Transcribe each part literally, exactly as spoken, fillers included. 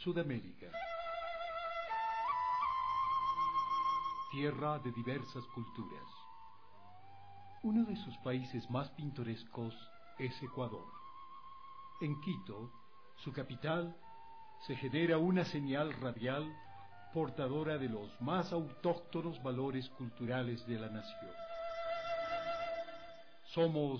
Sudamérica. Tierra de diversas culturas. Uno de sus países más pintorescos es Ecuador. En Quito, su capital, se genera una señal radial portadora de los más autóctonos valores culturales de la nación. Somos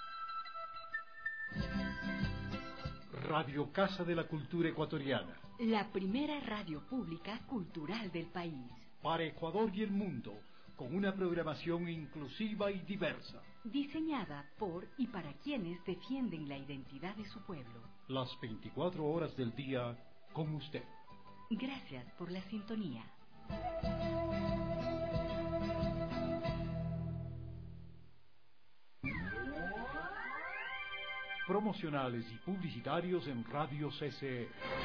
Radio Casa de la Cultura Ecuatoriana, la primera radio pública cultural del país. Para Ecuador y el mundo, con una programación inclusiva y diversa. Diseñada por y para quienes defienden la identidad de su pueblo. Las veinticuatro horas del día con usted. Gracias por la sintonía. Promocionales y publicitarios en Radio C C E.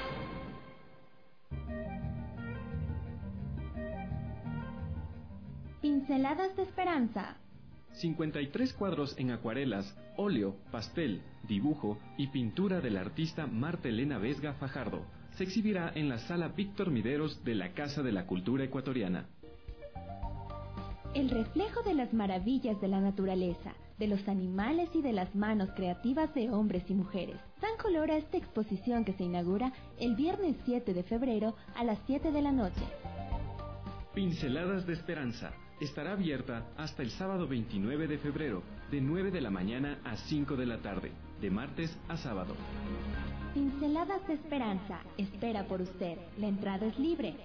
Pinceladas de Esperanza. cincuenta y tres cuadros en acuarelas, óleo, pastel, dibujo y pintura del artista Marta Elena Vesga Fajardo. Se exhibirá en la Sala Víctor Mideros de la Casa de la Cultura Ecuatoriana. El reflejo de las maravillas de la naturaleza, de los animales y de las manos creativas de hombres y mujeres. Dan color a esta exposición que se inaugura el viernes siete de febrero a las siete de la noche. Pinceladas de Esperanza. Estará abierta hasta el sábado veintinueve de febrero, de nueve de la mañana a cinco de la tarde, de martes a sábado. Pinceladas de Esperanza. Espera por usted. La entrada es libre.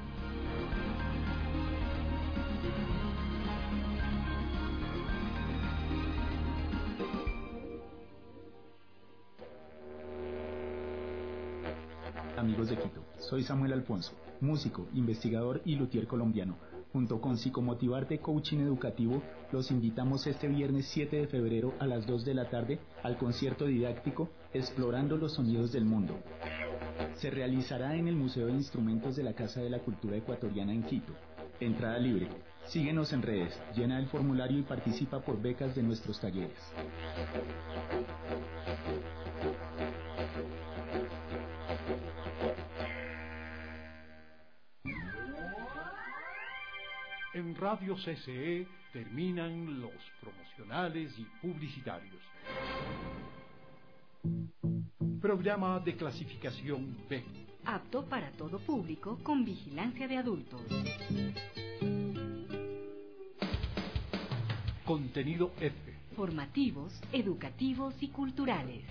Amigos de Quito, soy Samuel Alfonso, músico, investigador y luthier colombiano. Junto con Psicomotivarte Coaching Educativo, los invitamos este viernes siete de febrero a las dos de la tarde al concierto didáctico Explorando los Sonidos del Mundo. Se realizará en el Museo de Instrumentos de la Casa de la Cultura Ecuatoriana en Quito. Entrada libre. Síguenos en redes, llena el formulario y participa por becas de nuestros talleres. En Radio C C E terminan los promocionales y publicitarios. Programa de clasificación B. Apto para todo público con vigilancia de adultos. Contenido F. Formativos, educativos y culturales.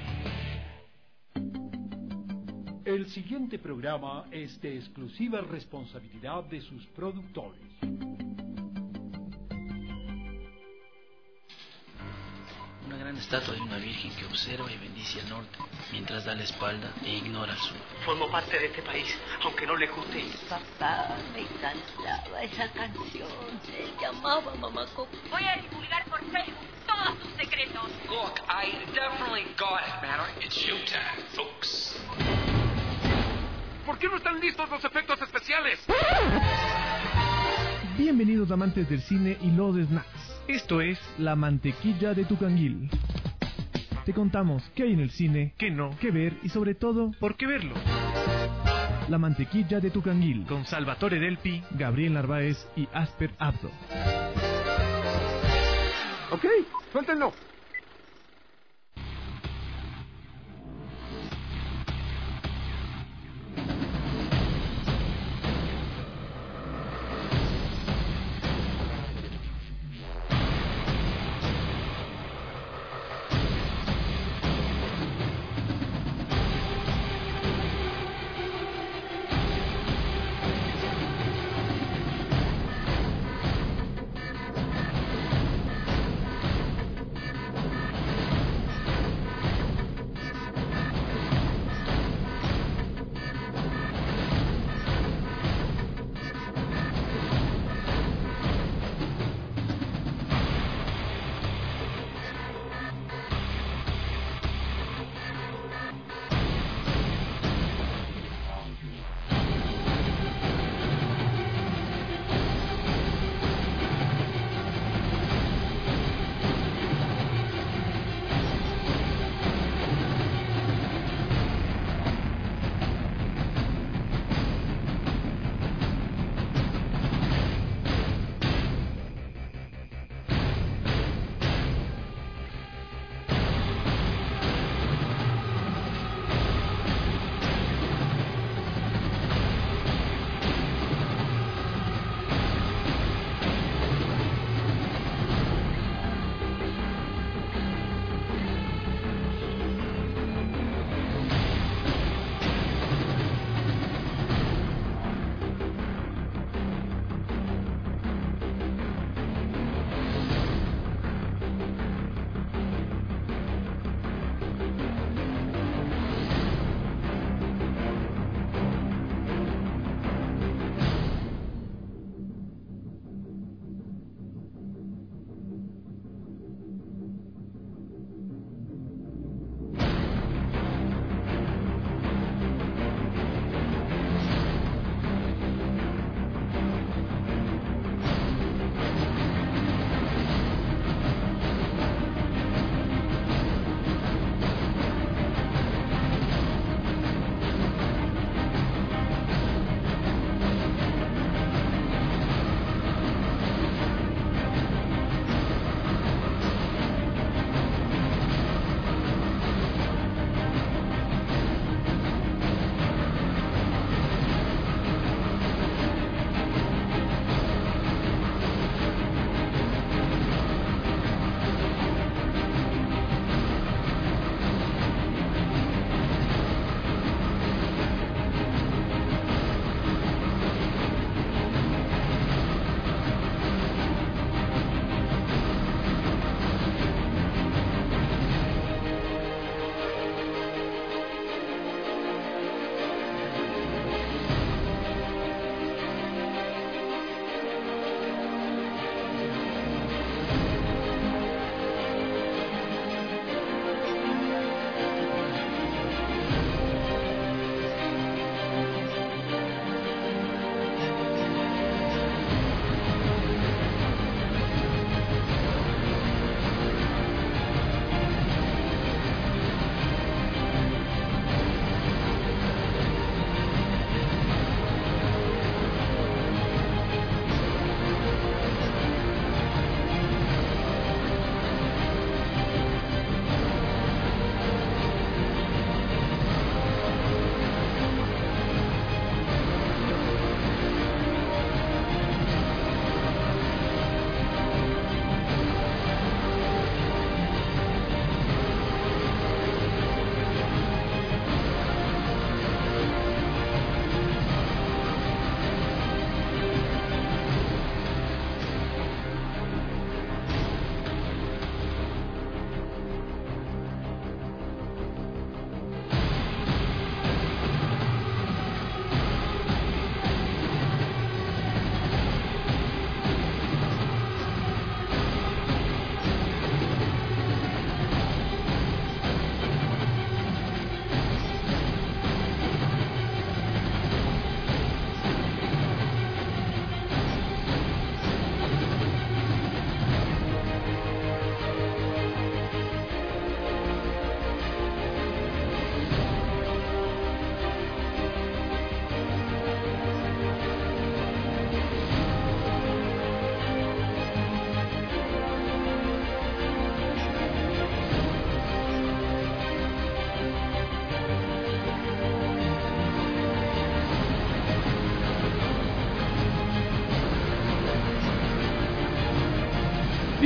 El siguiente programa es de exclusiva responsabilidad de sus productores. Una gran estatua de una virgen que observa y bendice al norte, mientras da la espalda e ignora al sur. Formo parte de este país, aunque no le guste. Papá me encantaba esa canción. Él llamaba a Mamá Coco. Voy a divulgar por Facebook todos tus secretos. Look, I definitely got it, man. It's showtime, folks. ¿Por qué no están listos los efectos especiales? Bienvenidos amantes del cine y los snacks. Esto es La Mantequilla de tu Canguil. Te contamos qué hay en el cine, qué no, qué ver y sobre todo, por qué verlo. La Mantequilla de tu Canguil, con Salvatore Delpi, Gabriel Narváez y Asper Abdo. Ok, suéltenlo.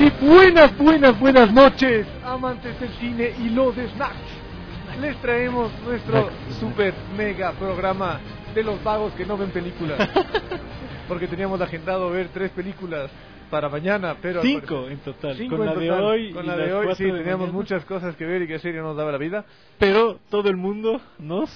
Muy buenas, buenas, buenas noches, amantes del cine y los snacks. Les traemos nuestro super mega programa de los vagos que no ven películas. Porque teníamos agendado ver tres películas para mañana, pero cinco en total. Cinco con en la total. de hoy, con y la de hoy sí, de teníamos mañana. muchas cosas que ver y que hacer y no nos daba la vida. Pero todo el mundo nos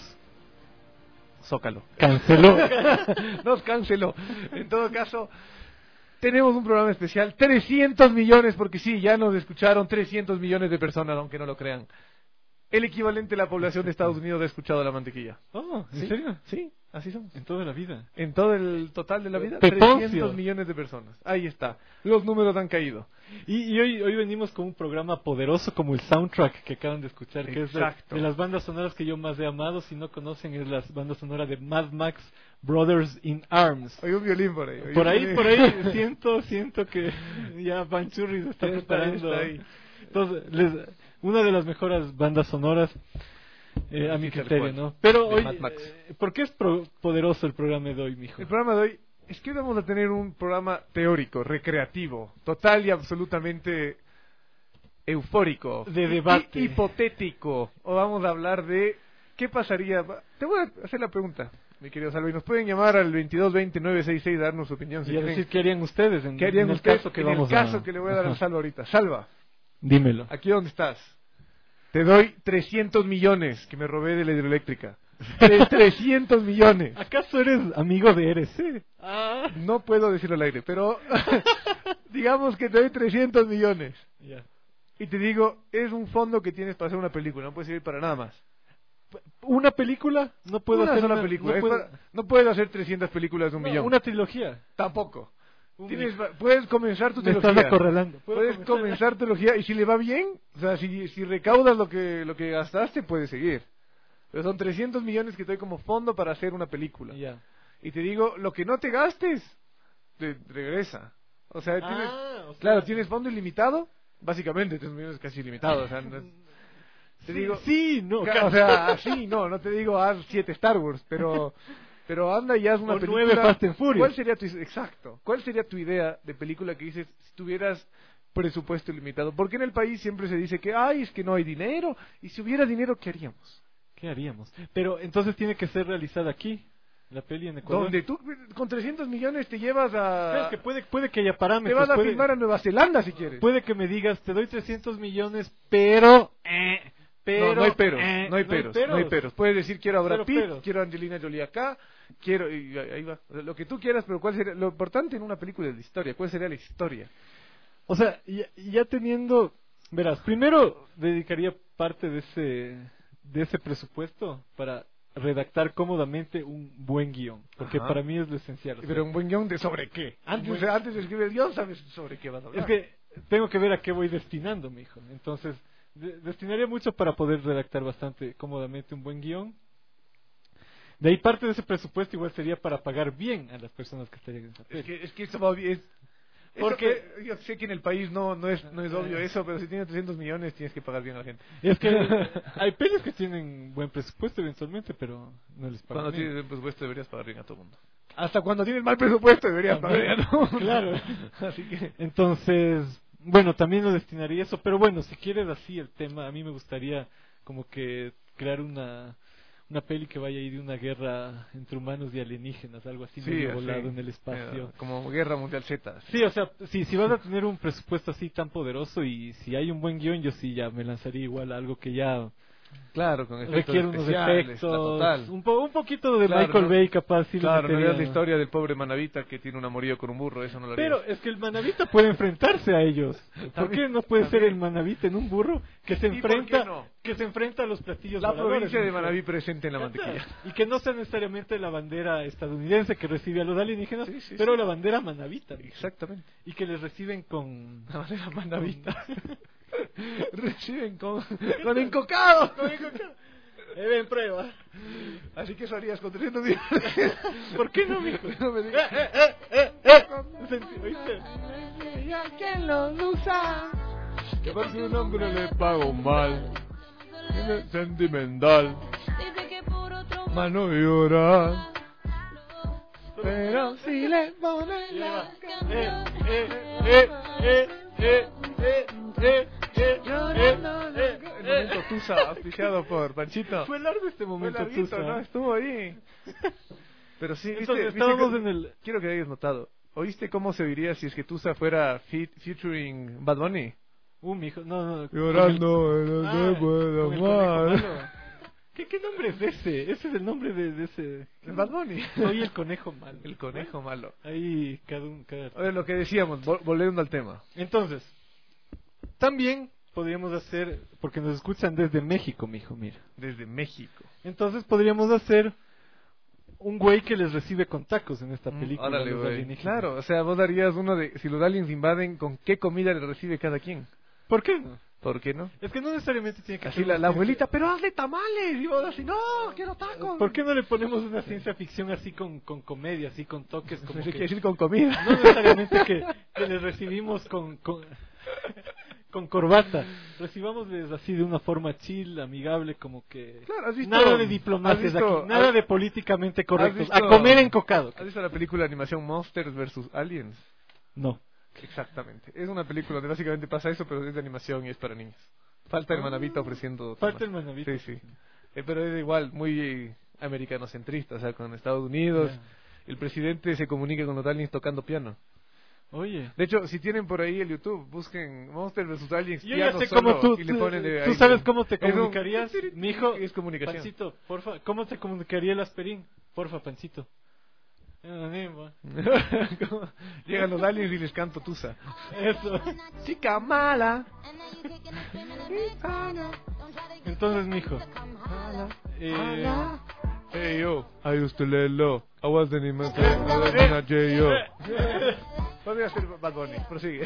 Zócalo. canceló. Nos canceló. En todo caso, tenemos un programa especial, trescientos millones, porque sí, ya nos escucharon trescientos millones de personas, aunque no lo crean. El equivalente de la población de Estados Unidos ha escuchado la mantequilla. Oh, ¿en ¿Sí? serio? Sí, así somos. En toda la vida. En todo el total de la vida, Peponcio. trescientos millones de personas. Ahí está. Los números han caído. Y, y hoy, hoy venimos con un programa poderoso como el soundtrack que acaban de escuchar, que Exacto. es de, de las bandas sonoras que yo más he amado. Si no conocen, es la banda sonora de Mad Max Brothers in Arms. Hay un violín por ahí. Hay Por un ahí, violín. por ahí, siento, siento que ya Banchurri se está Está- preparando. está ahí. Entonces, les, una de las mejores bandas sonoras, eh, a mi Sí, tal criterio, cual. ¿no? Pero De hoy, Mad Max. eh, ¿por qué es pro- poderoso el programa de hoy, mijo? El programa de hoy es que hoy vamos a tener un programa teórico, recreativo, total y absolutamente eufórico, De hi- debate. hi- hipotético. O vamos a hablar de qué pasaría. Te voy a hacer la pregunta, mi querido Salva, y nos pueden llamar al veintidós veinte nueve sesenta y seis, darnos su opinión. Si Y a quieren. decir qué harían ustedes en, ¿Qué harían en el ustedes caso que en vamos el caso a... que le voy a dar al Ajá. Salva ahorita? Salva, Dímelo. aquí donde estás. Te doy trescientos millones que me robé de la hidroeléctrica. Tre- trescientos millones. ¿Acaso eres amigo de R C? Ah. No puedo decirlo al aire, pero digamos que te doy trescientos millones. Ya. Y te digo, es un fondo que tienes para hacer una película, no puede servir para nada más. ¿Una película? No puedo una hacer sola una película. No, es puedo- para- no puedes hacer trescientas películas de un No, millón. una trilogía. Tampoco. Un Tienes, millón. puedes comenzar tu Me trilogía. estás acorralando. ¿Puedo Puedes comenzar? comenzar tu trilogía y si le va bien, o sea, si, si recaudas lo que lo que gastaste, puedes seguir. Pero son trescientos millones que te doy como fondo para hacer una película. Ya. Y te digo, lo que no te gastes, te regresa. O sea, tienes, Ah, o sea- claro, tienes fondo ilimitado, básicamente, tres millones es casi ilimitado. O sea, no es- te Sí, digo, sí, no. ca- o sea, así, no, no te digo haz siete Star Wars, pero pero anda y haz una O película. nueve Fast and Furious. ¿Cuál sería tu exacto? ¿Cuál sería tu idea de película que dices si tuvieras presupuesto ilimitado? Porque en el país siempre se dice que ay, es que no hay dinero y si hubiera dinero, ¿qué haríamos? ¿Qué haríamos? Pero entonces tiene que ser realizada aquí, la peli en Ecuador. Donde tú con trescientos millones te llevas a Es que puede, puede que haya te parámetros. vas a puede, filmar a Nueva Zelanda si quieres. puede que me digas, te doy trescientos millones, pero... eh, pero no, no hay peros, eh, no hay peros, no hay peros. Puedes decir quiero a Brad Cero Pitt, peros. quiero a Angelina Jolie acá, quiero y ahí va. O sea, lo que tú quieras, pero cuál sería lo importante en una película es la historia. ¿Cuál sería la historia? O sea, ya, ya teniendo... Verás, primero dedicaría parte de ese, de ese presupuesto para redactar cómodamente un buen guión. Porque Ajá. para mí es lo esencial. o sea, Pero un buen guión de sobre qué. Antes, buen- antes de escribir el guión sabes sobre qué vas a hablar. Es que tengo que ver a qué voy destinando, mi hijo. Entonces, de- destinaría mucho para poder redactar bastante cómodamente un buen guión. De ahí parte de ese presupuesto igual sería para pagar bien a las personas que estarían en esa Es peli. que, es que esto va bien. es- Porque- eso, eh, yo sé que en el país no no es no es obvio eso, pero si tienes trescientos millones tienes que pagar bien a la gente. Es que hay pelis que tienen buen presupuesto eventualmente, pero no les pagan Cuando bien. tienes presupuesto deberías pagar bien a todo el mundo. Hasta cuando tienes mal presupuesto deberías pagar bien a todo el mundo. Claro. Así que Entonces, bueno, también lo destinaría eso, pero bueno, si quieres así el tema, a mí me gustaría como que crear una una peli que vaya ahí de una guerra entre humanos y alienígenas, algo así sí, medio así, volado en el espacio. eh, como Guerra Mundial Z. Sí, o sea, si, si vas a tener un presupuesto así tan poderoso y si hay un buen guión, yo sí ya me lanzaría igual a algo que ya Claro, con efectos requiere unos especiales, efectos, la total. un, po- un poquito de Claro, Michael ¿no? Bay capaz. Sí le Claro, no metería- es la historia del pobre manavita que tiene un amorío con un burro, eso no lo haría. Pero es que el manavita puede enfrentarse a ellos. ¿Por También, qué no puede ser también. el manavita en un burro que se ¿Y por enfrenta qué no? que se enfrenta a los platillos La voladores, provincia de ¿no? Manabí presente en la mantequilla. Y que no sea necesariamente la bandera estadounidense que recibe a los alienígenas, Sí, sí, pero sí. la bandera manavita. Exactamente. Y que les reciben con... La bandera manavita. Reciben con, con encocado. Con encocado. Eh, ven, prueba. Así que eso harías con trescientos millones. ¿Por qué no, mijo? No me digas. Eh, eh, eh, eh, eh. ¿Oíste? ¿Quién lo usa? Que por su nombre le pago mal. Tiene sentimental. Mano llora. Pero si le pone la Eh, eh, eh, eh, eh. eh, eh, eh, eh, el momento Tusa, auspiciado por Panchito. Fue largo este momento Fue larguito, Tusa. ¿no? Estuvo ahí. Pero sí, viste, Entonces, viste estábamos que- en el... Quiero que hayas notado. ¿Oíste cómo se diría si es que Tusa fuera fit, featuring Bad Bunny? Uh, mijo, no, no. Llorando, con el- no Ah, se puede con el amar. conejo malo. ¿Qué, ¿Qué nombre es ese? Ese es el nombre de, de ese... ¿El Bad Bunny? Soy el conejo malo. El conejo malo. Ahí, cada un... Cada... A ver, lo que decíamos, vol- volviendo al tema. Entonces, también podríamos hacer, porque nos escuchan desde México, mijo, mira. Desde México. Entonces podríamos hacer un güey que les recibe con tacos en esta película. Órale, los güey. alienígenas. Claro, o sea, vos darías uno de... Si los aliens invaden, ¿con qué comida le recibe cada quien? ¿Por qué no? ¿Por qué no? Es que no necesariamente tiene que Así ser la, una la ciencia- abuelita, pero hazle tamales. Y vos así, no, quiero tacos. ¿Por qué no le ponemos una ciencia ficción así con, con comedia, así con toques como Se que... quiere decir con comida. No necesariamente que, que les recibimos con, con, con corbata. Recibámosles así de una forma chill, amigable, como que... Claro, ¿has visto- nada de has diplomacias visto- aquí, nada has- de políticamente ¿Has correctos. visto- A comer encocado. ¿Has visto la película de animación Monsters versus Aliens? No. Exactamente. Es una película donde básicamente pasa eso, pero es de animación y es para niños. Falta el Ah. manavito ofreciendo... Falta el manavito. Sí, sí. Eh, pero es igual, muy eh, americanocentrista, o sea, con Estados Unidos. Ya. El presidente se comunica con los aliens tocando piano. Oye. De hecho, si tienen por ahí el YouTube, busquen Monsters versus Aliens. Yo ya piano sé solo, cómo tú, y le tú, ponen de tú ahí, sabes ¿no? cómo te Es un- comunicarías, mijo. Es comunicación. Pancito, porfa, ¿cómo te comunicaría el aspirín? Porfa, Pancito. ¿Cómo? Llegan los aliens y les canto Tusa. Eso. Chica mala. Entonces, mijo. Eh, Hey yo, I used to lay low. I wasn't even saying I was not yo. Podría ser Bad Bunny, prosigue.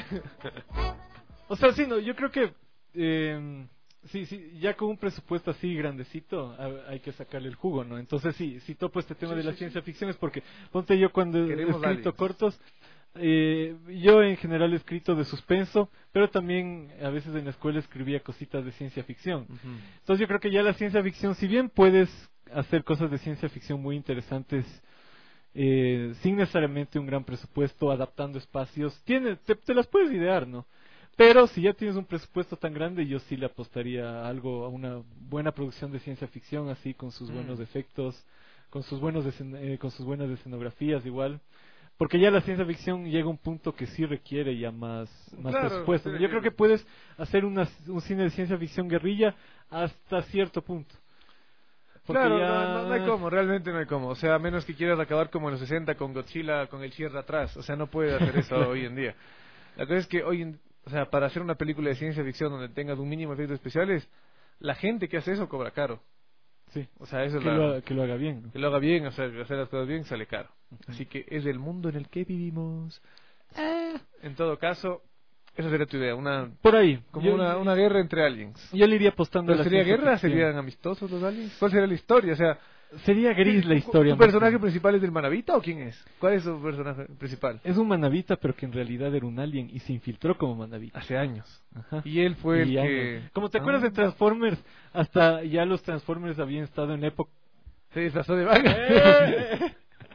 o sea, sí, no, yo creo que eh, sí, sí, ya con un presupuesto así grandecito a- hay que sacarle el jugo, ¿no? Entonces sí, si topo este tema Sí, de la sí, ciencia ficción es porque, ponte yo cuando he Queremos escrito aliens. cortos, eh, yo en general he escrito de suspenso, pero también a veces en la escuela escribía cositas de ciencia ficción. Entonces yo creo que ya la ciencia ficción, si bien puedes hacer cosas de ciencia ficción muy interesantes, eh, sin necesariamente un gran presupuesto, adaptando espacios, tiene, te, te las puedes idear, ¿no? Pero si ya tienes un presupuesto tan grande, yo sí le apostaría a algo, a una buena producción de ciencia ficción, así con sus Mm. buenos efectos, con sus buenos escen- eh, con sus buenas escenografías igual. Porque ya la ciencia ficción llega a un punto que sí requiere ya más, más Claro, presupuesto. sí. Yo creo que puedes hacer una, un cine de ciencia ficción guerrilla hasta cierto punto. Porque Claro, ya- no, no, no hay como, realmente no hay como. O sea, a menos que quieras acabar como en los sesenta con Godzilla con el cierre atrás. O sea, no puedes hacer eso hoy en día. La cosa es que hoy, en, o sea, para hacer una película de ciencia ficción donde tengas un mínimo de efectos especiales, la gente que hace eso cobra caro. Sí. O sea, eso es que, la- lo, haga- que lo haga bien, ¿no? que lo haga bien, o sea, hacer las cosas bien sale caro. Así que es el mundo en el que vivimos. En todo caso, esa sería tu idea, una Por ahí. como Yo- una, una guerra entre aliens. Yo le iría apostando a ¿Pero la sería ciencia guerra? ficción. ¿Serían amistosos los aliens? ¿Cuál sería la historia? O sea, Sería gris la historia. ¿Tu más personaje bien. principal es del Manavita o quién es? ¿Cuál es su personaje principal? Es un manavita, pero que en realidad era un alien y se infiltró como manavita. Hace años. Ajá. Y él fue el Y que... años. Como te Ah. acuerdas de Transformers, hasta ya los Transformers habían estado en época... Se disfrazó de vaga. ¡Eh!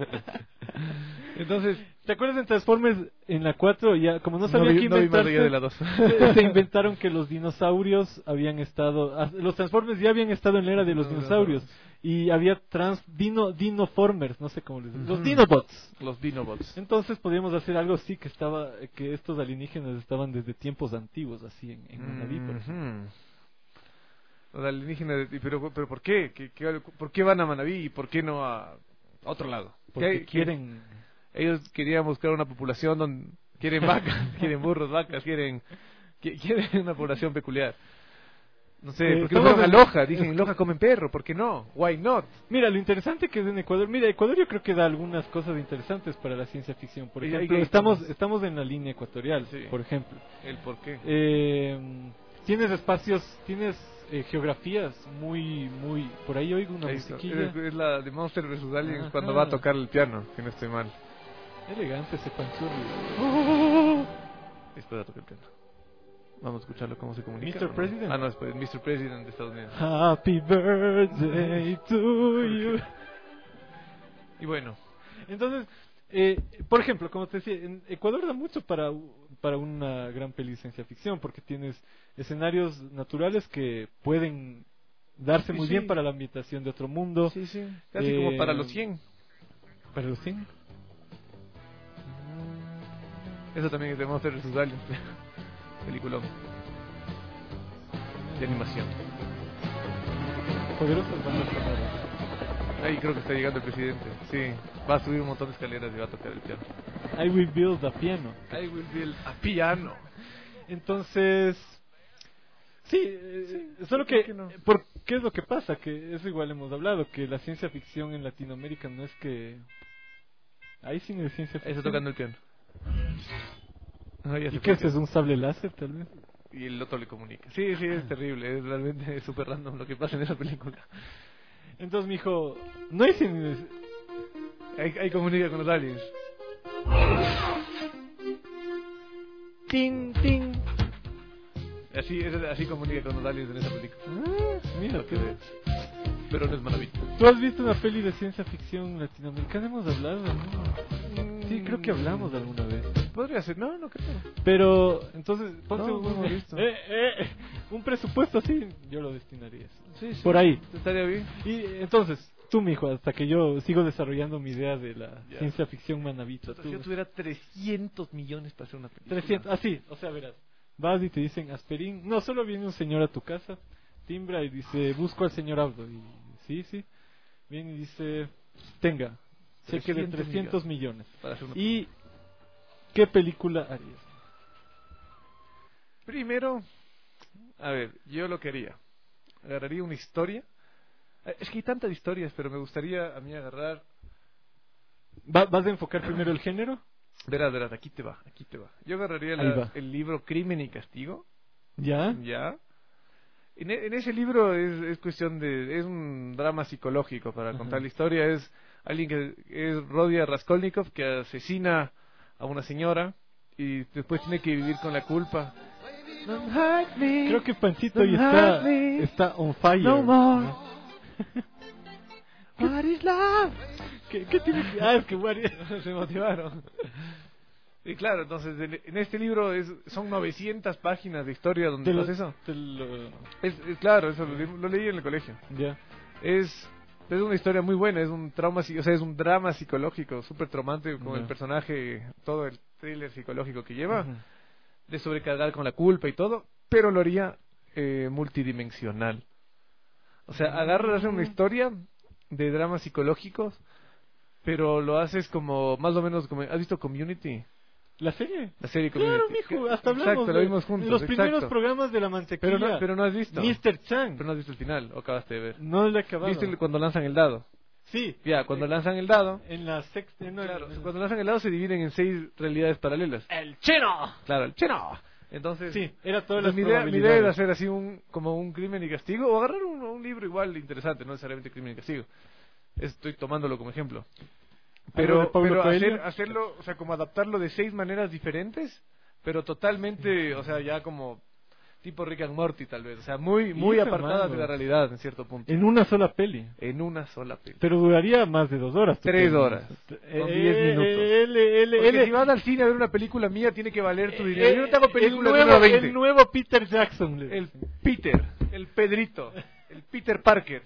Entonces... ¿Te acuerdas de Transformers en la cuatro? Ya, como no sabía No vi- qué no vi más inventarse, allá de la dos. se, se inventaron que los dinosaurios habían estado... ah, Los Transformers ya habían estado en la era de los No, no, dinosaurios. no. Y había trans dino Dinoformers, no sé cómo les dicen. Los Ujú. Dinobots. Los Dinobots. Entonces podríamos hacer algo así, que estaba que estos alienígenas estaban desde tiempos antiguos, así en, en Manaví, por ejemplo. Ujú. Los alienígenas, y pero, pero ¿por qué? ¿Qué, qué? ¿Por qué van a Manaví y por qué no a, a otro lado? Porque ¿Qué hay- quieren... Ellos querían buscar una población donde quieren vacas, quieren burros, vacas, quieren qui- quieren una población peculiar. No sé, Eh, ¿por qué no estamos fueron a en- Loja? Dicen, en Loja comen perro, ¿por qué no? Why not? Mira, lo interesante que es en Ecuador, mira, Ecuador yo creo que da algunas cosas interesantes para la ciencia ficción. Por Y ejemplo, hay- estamos estamos en la línea ecuatorial, Sí. por ejemplo. ¿El por qué? Eh, tienes espacios, tienes eh, geografías muy, muy... Por ahí oigo una Ahí está. musiquilla. Es, es la de Monster versus Aliens Ajá. cuando va a tocar el piano, que no estoy mal. Elegante ese panchurri. Espera, tocar el piano. Vamos a escucharlo cómo se comunica. mister ¿o no? President. Ah, no, es mister President de Estados Unidos. Happy birthday to you. Y bueno, Entonces, eh, por ejemplo, como te decía, en Ecuador da mucho para, para una gran peli de ciencia ficción, porque tienes escenarios naturales que pueden darse Sí, muy sí. bien para la ambientación de otro mundo. Sí, sí. Casi Eh, como para los cien. ¿Para los cien? Eso también es de Monster versus. Aliens. Peliculón. De animación. Poderosas bandas sonoras. Ahí creo que está llegando el presidente. Sí. Va a subir un montón de escaleras y va a tocar el piano. I will build a piano. I will build a piano. Entonces, sí, eh, Sí, solo ¿por que, qué no? ¿por qué es lo que pasa? Que eso igual hemos hablado, que la ciencia ficción en Latinoamérica no es que... Hay cine de ciencia Ahí ficción. está tocando el piano. Ah, ya ¿Y se qué fue. es? ¿Es un sable láser tal vez? Y el otro le comunica. Sí, sí, es terrible. Es realmente súper random lo que pasa en esa película. Entonces, mijo, no hay cine de... Ahí, ahí comunica con los aliens. Tin, tin. Así, es- así comunica con los aliens en esa película. Ah, mira, Lo que qué- ves. Pero no es maravilla. ¿Tú has visto una peli de ciencia ficción latinoamericana? Hemos hablado, ¿no? Sí, creo que hablamos alguna vez. Podría ser, no, no creo. Pero, entonces, ponte No, un, no hemos visto. eh, eh, un presupuesto así, yo lo destinaría a eso. Sí, sí. Por ahí. Estaría bien. Y entonces, tú, mijo, hasta que yo sigo desarrollando mi idea de la Ya. ciencia ficción manavita. Si tú- yo tuviera trescientos millones para hacer una película. trescientos, así, o sea, verás. Vas y te dicen Asperín. No, solo viene un señor a tu casa, timbra y dice, busco al señor Abdo. Y sí, sí. Viene y dice, tenga, cheque de trescientos trescientos millones. Para hacer una ¿Y qué película harías? Primero, a ver, yo lo que haría. Agarraría una historia. Eh, Es que hay tantas historias, pero me gustaría a mí agarrar. ¿Va- ¿Vas a enfocar primero el género? Verás, verás, aquí te va, aquí te va. Yo agarraría Ahí la- va. el libro Crimen y Castigo. ¿Ya? Ya. En, e- en ese libro es, es cuestión de. Es un drama psicológico para Ajá. contar la historia. Es alguien que es Rodia Raskolnikov que asesina a una señora y después tiene que vivir con la culpa. Creo que Pancito Don't hoy está, hurt me. está on fire. No more. ¿no? What is love? ¿Qué, qué tiene que- Ah, es que what is- Se motivaron. Y claro, entonces en, en este libro es, son novecientas páginas de historia donde Te lo- pasa eso. te lo- Es, es claro, eso lo, le- lo leí en el colegio. Ya. Es es una historia muy buena, es un trauma, psi- o sea, es un drama psicológico súper traumante con Ya. el personaje, todo el thriller psicológico que lleva, Ujú. de sobrecargar con la culpa y todo, pero lo haría eh, multidimensional. O sea, agarras una historia de dramas psicológicos, pero lo haces como, más o menos, como, ¿has visto Community? ¿La serie? La serie Claro, Community. mijo, hasta hablamos Exacto, de lo vimos juntos. los primeros exacto. programas de la mantequilla. Pero no, pero no has visto. mister Chang. Pero no has visto el final, o acabaste de ver. No le he acabado. ¿Viste el- cuando lanzan el dado? Sí. Ya, cuando Eh, lanzan el dado, En la sexta... no, claro, en- cuando lanzan el dado se dividen en seis realidades paralelas. ¡El chino! Claro, el chino. Entonces, Sí, era todas entonces las mi, idea, mi idea probabilidades. era hacer así un, como un crimen y castigo, o agarrar un, un libro igual interesante, no necesariamente crimen y castigo. Estoy tomándolo como ejemplo. ¿Algo de Pero, Paulo pero Coelho? hacer, hacerlo, o sea, como adaptarlo de seis maneras diferentes, pero totalmente, o sea, ya como tipo Rick and Morty tal vez, o sea, muy muy Hija, apartadas mano. de la realidad en cierto punto. En una sola peli. En una sola peli. Pero duraría más de dos horas. tu Tres peli. horas, Eh, con diez minutos. L, L, Porque L. si vas al cine a ver una película mía, tiene que valer tu Eh, dinero. Yo no te hago películas el de nuevo, uno a veinte. el nuevo Peter Jackson. le El dicen. Peter, el Pedrito, el Peter Parker.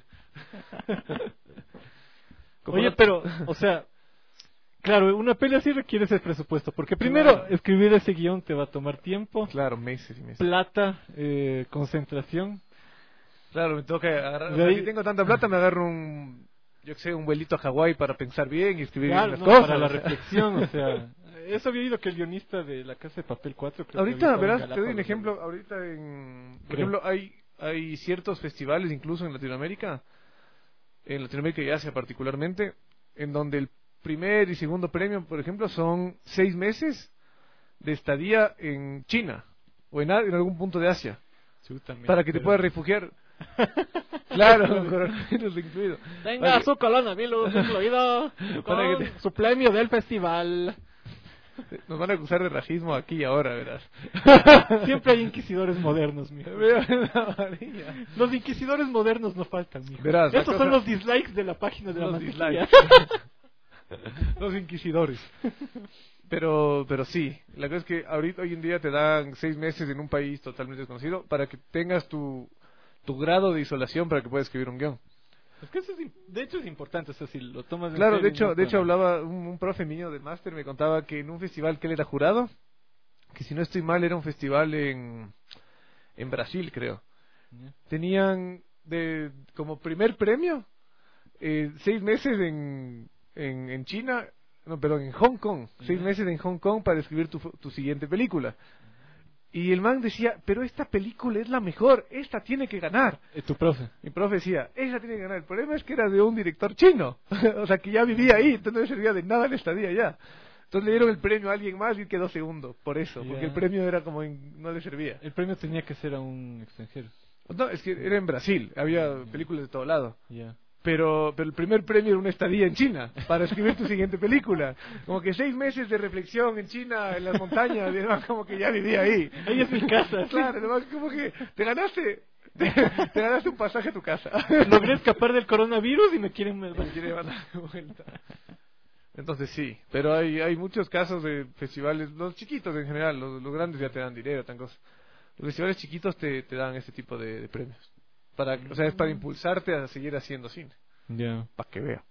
Como Oye, la- pero, o sea, claro, una peli así requiere ese presupuesto. Porque primero, Claro. escribir ese guión te va a tomar tiempo, Claro, meses y meses. plata, eh, concentración. Claro, me toca agarrar. O De sea, ahí- si tengo tanta plata, me agarro un. Yo que sé, un vuelito a Hawái para pensar bien y escribir bien Claro, las no, cosas. para la o sea. reflexión, o sea. Eso había oído que el guionista de La Casa de Papel cuatro... Creo que Ahorita, había estado en verás, te doy un Galápagos, ejemplo. Ahorita, en, por Creo. ejemplo, hay, hay ciertos festivales, incluso en Latinoamérica, en Latinoamérica y Asia particularmente, en donde el primer y segundo premio, por ejemplo, son seis meses de estadía en China o en, a- en algún punto de Asia, Chuta, me- para que te pero- puedas refugiar. Claro, con coronavirus incluido. Tenga Para que- su coronavirus incluido Para con que te- su premio del festival. Nos van a acusar de racismo aquí y ahora, verás. Siempre hay inquisidores modernos, mijo. Veo la varilla. Los inquisidores modernos no faltan, mijo. Verás, la Estos cosa- son los dislikes de la página de la Los mantequilla. dislikes. Los inquisidores. Pero, pero sí, la cosa es que ahorita, hoy en día te dan seis meses en un país totalmente desconocido para que tengas tu, tu grado de isolación para que puedas escribir un guión. Es que eso es, de hecho es importante, o sea, si lo tomas en Claro, serio, de hecho, no de hecho puede- hablaba un, un profe mío del máster, me contaba que en un festival que él era jurado, que si no estoy mal era un festival en, en Brasil, creo. Ya. Tenían de como primer premio eh, seis meses en, en, en China, no, perdón, en Hong Kong, seis Ya. meses en Hong Kong para escribir tu, tu siguiente película. Y el man decía, pero esta película es la mejor, esta tiene que ganar. Eh, tu profe. Mi profe decía, esa tiene que ganar. El problema es que era de un director chino, o sea, que ya vivía ahí, entonces no le servía de nada la estadía ya. Entonces le dieron el premio a alguien más y quedó segundo, por eso, Ya. porque el premio era como, en- no le servía. El premio tenía que ser a un extranjero. No, es que era en Brasil, había películas de todo lado. Ya. Pero, pero el primer premio era una estadía en China para escribir tu siguiente película. Como que seis meses de reflexión en China, en las montañas, y además como que ya vivía ahí. Ahí es mi casa. Claro, además como que te ganaste, te, te ganaste un pasaje a tu casa. Logré escapar del coronavirus y me quieren... Me quiere mandar de vuelta. Entonces sí, pero hay hay muchos casos de festivales, los chiquitos en general, los, los grandes ya te dan dinero, tan cosas. Los festivales chiquitos te, te dan este tipo de, de premios. Para, o sea, es para impulsarte a seguir haciendo cine. Ya. Para que vea.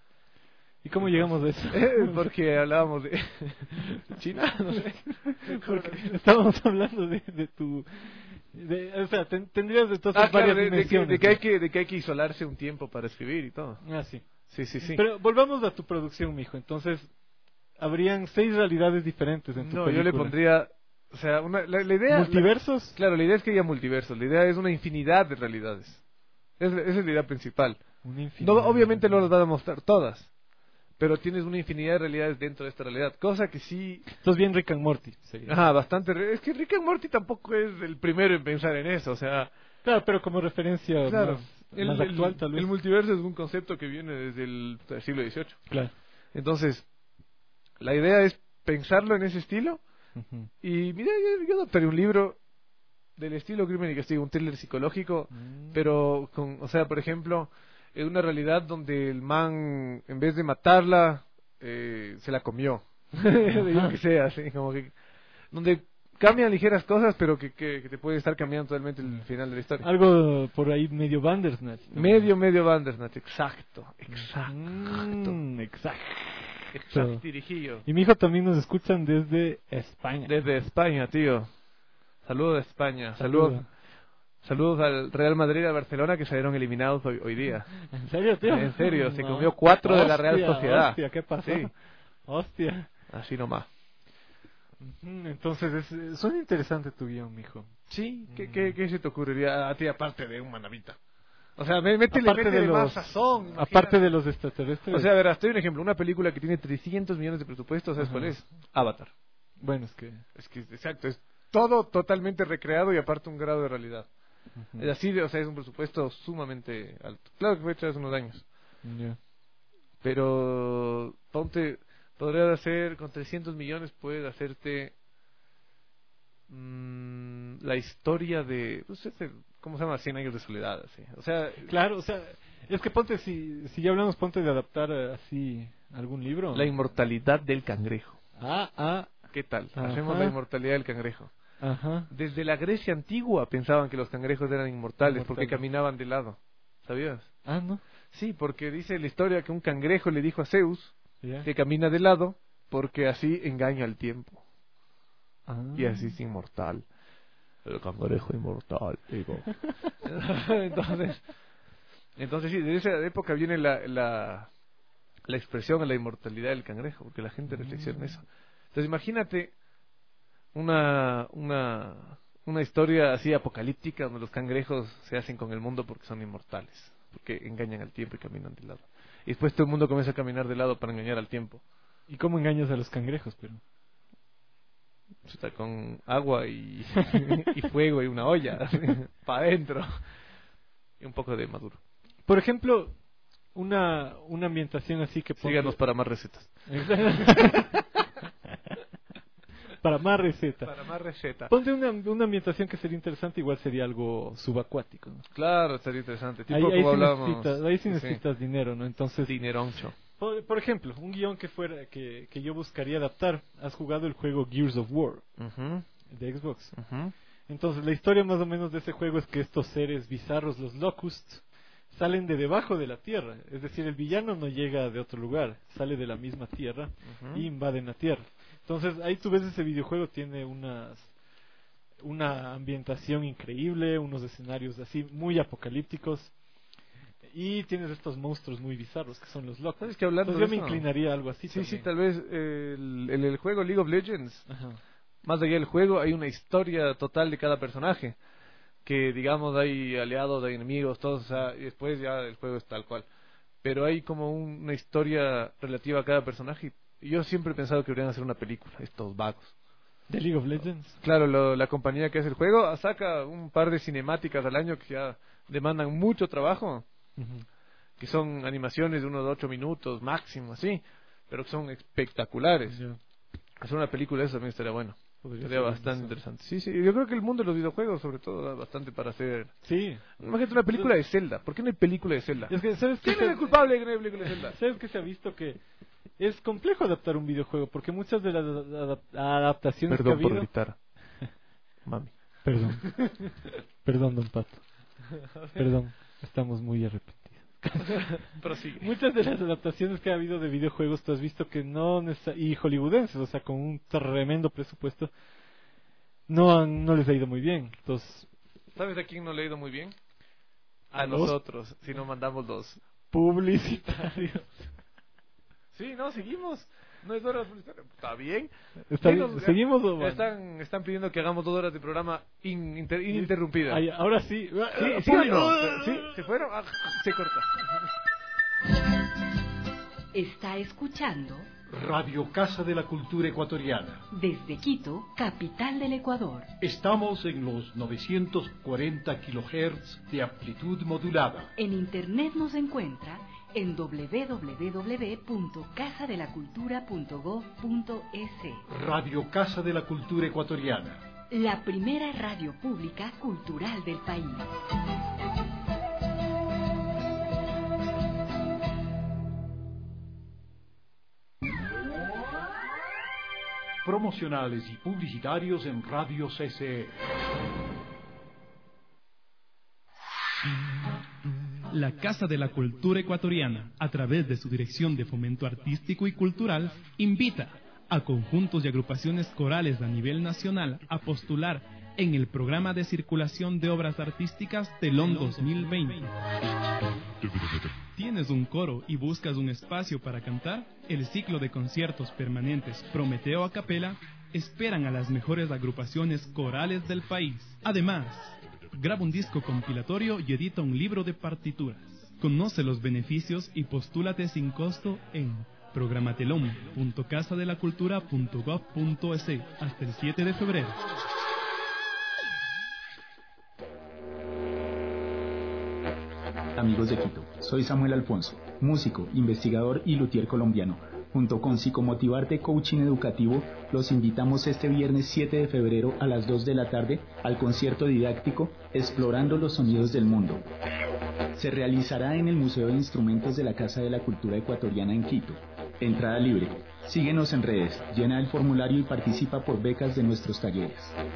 ¿Y cómo llegamos de eso? Eh, porque hablábamos de China, no sé. Porque estábamos hablando de, de tu... de- o sea, ten- tendrías entonces Ah, claro, varias de, de que, dimensiones. de que hay que de que hay que isolarse un tiempo para escribir y todo. Ah, sí. Sí, sí, sí. Pero volvamos a tu producción, mijo. Entonces, habrían seis realidades diferentes en tu No, película. yo le pondría, o sea, una, la, la idea... ¿Multiversos? la- claro, la idea es que haya multiversos. La idea es una infinidad de realidades. Es, esa es la idea principal. Una infinidad. No, obviamente no las van a mostrar todas, pero tienes una infinidad de realidades dentro de esta realidad. Cosa que sí... Estás bien Rick and Morty. sería. Ajá, bastante... re- Es que Rick and Morty tampoco es el primero en pensar en eso, o sea... Claro, pero como referencia Claro, más, el, más el- actual, tal vez. el multiverso es un concepto que viene desde el, del siglo dieciocho. Claro. Entonces, la idea es pensarlo en ese estilo. Ujú. Y mira, yo, yo adoptaría un libro del estilo Crimen y Castigo, un thriller psicológico, Mm. pero con, o sea, por ejemplo, en una realidad donde el man, en vez de matarla, eh, se la comió. Yo que sé, así, como que, donde cambian ligeras cosas, pero que, que, que te puede estar cambiando totalmente el final de la historia. Algo por ahí medio Bandersnatch. ¿no? Medio, medio Bandersnatch, exacto, exacto. Mm, exacto. Exacto, dirigido. Y mi hijo también nos escuchan desde España. Desde España, tío. Saludos de España. Saludos. Saludo. Saludos al Real Madrid y al Barcelona que salieron eliminados hoy, hoy día. ¿En serio, tío? En serio, se No. comió cuatro de la Real Hostia, Sociedad. Hostia, ¿qué pasó? Sí. Hostia. Así nomás. Ujú, Entonces, es, eh, suena interesante tu guión, mijo. Sí, ¿qué, Mm. qué, qué se te ocurriría a ti aparte de un manavita? O sea, mé- métele, Aparte métele de más los- sazón. imagina. Aparte de los extraterrestres. O sea, verás, te doy un ejemplo. Una película que tiene trescientos millones de presupuesto, ¿sabes Ajá. cuál es? Avatar. Bueno, es que... Es que, exacto, es todo totalmente recreado y aparte un grado de realidad. ujú. Es así, de- o sea, es un presupuesto sumamente alto. Claro que fue hecho hace unos años. Ya. Pero, ponte, podrías hacer, con trescientos millones puedes hacerte mm, la historia de, no sé, de- ¿cómo se llama? Cien años de soledad, así. O sea, Claro, o sea, es que ponte, si, si ya hablamos, ponte de adaptar eh, así algún libro. la inmortalidad del cangrejo. Ah, ah, ¿Qué tal? Ajá. Hacemos la inmortalidad del cangrejo. ajá. Desde la Grecia antigua pensaban que los cangrejos eran inmortales porque Inmortales. caminaban de lado. ¿Sabías? Ah, ¿no? Sí, porque dice la historia que un cangrejo le dijo a Zeus Ya. que camina de lado porque así engaña al tiempo. Ah. Y así es inmortal. El cangrejo inmortal, digo. entonces, entonces sí, de esa época viene la, la, la expresión a la inmortalidad del cangrejo, porque la gente reflexiona en eso. Entonces imagínate una, una, una historia así apocalíptica donde los cangrejos se hacen con el mundo porque son inmortales, porque engañan al tiempo y caminan de lado. Y después todo el mundo comienza a caminar de lado para engañar al tiempo. ¿Y cómo engañas a los cangrejos, pero? Está con agua y, y fuego y una olla para adentro y un poco de maduro. Por ejemplo, una, una ambientación así que ponte- Síganos para más recetas. Para más recetas. Para más recetas. Ponte una, una ambientación que sería interesante, igual sería algo subacuático, ¿no? Claro, estaría interesante. Tipo Ahí, ahí como sí hablábamos. necesitas, ahí sí Sí. necesitas dinero, ¿no? Entonces, Dineroncho. Por, por ejemplo, un guión que fuera que, que yo buscaría adaptar. Has jugado el juego Gears of War uh-huh. de Xbox. Uh-huh. Entonces la historia más o menos de ese juego es que estos seres bizarros, los Locusts, salen de debajo de la tierra. Es decir, el villano no llega de otro lugar, sale de la misma tierra uh-huh. y invaden la tierra. Entonces ahí tú ves ese videojuego, tiene unas una ambientación increíble, unos escenarios así muy apocalípticos. Y tienes estos monstruos muy bizarros que son los locos. ¿Sabes que hablando Entonces de yo me eso? inclinaría a algo así. Sí, también. sí, tal vez eh, el, en el juego League of Legends, Ajá. más allá del juego, hay una historia total de cada personaje. Que digamos hay aliados, hay enemigos, todos, o sea, y después ya el juego es tal cual. Pero hay como un, una historia relativa a cada personaje. Y yo siempre he pensado que deberían hacer una película, estos vagos. ¿De League of Legends? Claro, lo, la compañía que hace el juego saca un par de cinemáticas al año que ya demandan mucho trabajo. Uh-huh. Que son animaciones de unos ocho minutos máximo, así, pero que son espectaculares. Yeah. Hacer una película de eso también estaría bueno. Podría Sería bastante eso. interesante. Sí, sí, yo creo que el mundo de los videojuegos, sobre todo, da bastante para hacer. Sí. Imagínate una película de Zelda. ¿Por qué no hay película de Zelda? Es que, ¿sabes qué? ¿Quién es el culpable de que no hay película de Zelda? ¿Sabes que se ha visto que es complejo adaptar un videojuego? Porque muchas de las adap- adaptaciones Perdón que ha habido... por gritar. Mami. Perdón. Perdón, don Pato. Perdón. Estamos muy arrepentidos. Muchas de las adaptaciones que ha habido de videojuegos, tú has visto que no necesita- y hollywoodenses, o sea, con un tremendo presupuesto, no han, no les ha ido muy bien. Entonces, ¿sabes a quién no le ha ido muy bien? A, ¿A los? nosotros, si no mandamos los publicitarios. Sí, no, seguimos. No es hora de publicitar. ¿Está bien? Está Sí, bien. nos- ¿Seguimos o bueno? Están, están pidiendo que hagamos dos horas de programa in- inter- ininterrumpidas. Ay, ahora sí. ¿Sí, sí o no? ¿Sí? ¿Se fueron? Ah, se corta. Está escuchando Radio Casa de la Cultura Ecuatoriana. desde Quito, capital del Ecuador. Estamos en los novecientos cuarenta kilohertz de amplitud modulada. En internet nos encuentra en doble u doble u doble u punto casa de la cultura punto gob punto es. Radio Casa de la Cultura Ecuatoriana. La primera radio pública cultural del país. Promocionales y publicitarios en Radio C C E. La Casa de la Cultura Ecuatoriana, a través de su Dirección de Fomento Artístico y Cultural, invita a conjuntos y agrupaciones corales a nivel nacional a postular en el Programa de Circulación de Obras Artísticas Telón dos mil veinte. ¿Tienes un coro y buscas un espacio para cantar? El ciclo de conciertos permanentes Prometeo a Capela esperan a las mejores agrupaciones corales del país. Además, graba un disco compilatorio y edita un libro de partituras. Conoce los beneficios y postúlate sin costo en programatelón punto casa de la cultura punto gob punto es hasta el siete de febrero. Amigos de Quito, soy Samuel Alfonso, músico, investigador y luthier colombiano. Junto con Psicomotivarte Coaching Educativo, los invitamos este viernes siete de febrero a las dos de la tarde al concierto didáctico Explorando los Sonidos del Mundo. Se realizará en el Museo de Instrumentos de la Casa de la Cultura Ecuatoriana en Quito. Entrada libre. Síguenos en redes, llena el formulario y participa por becas de nuestros talleres.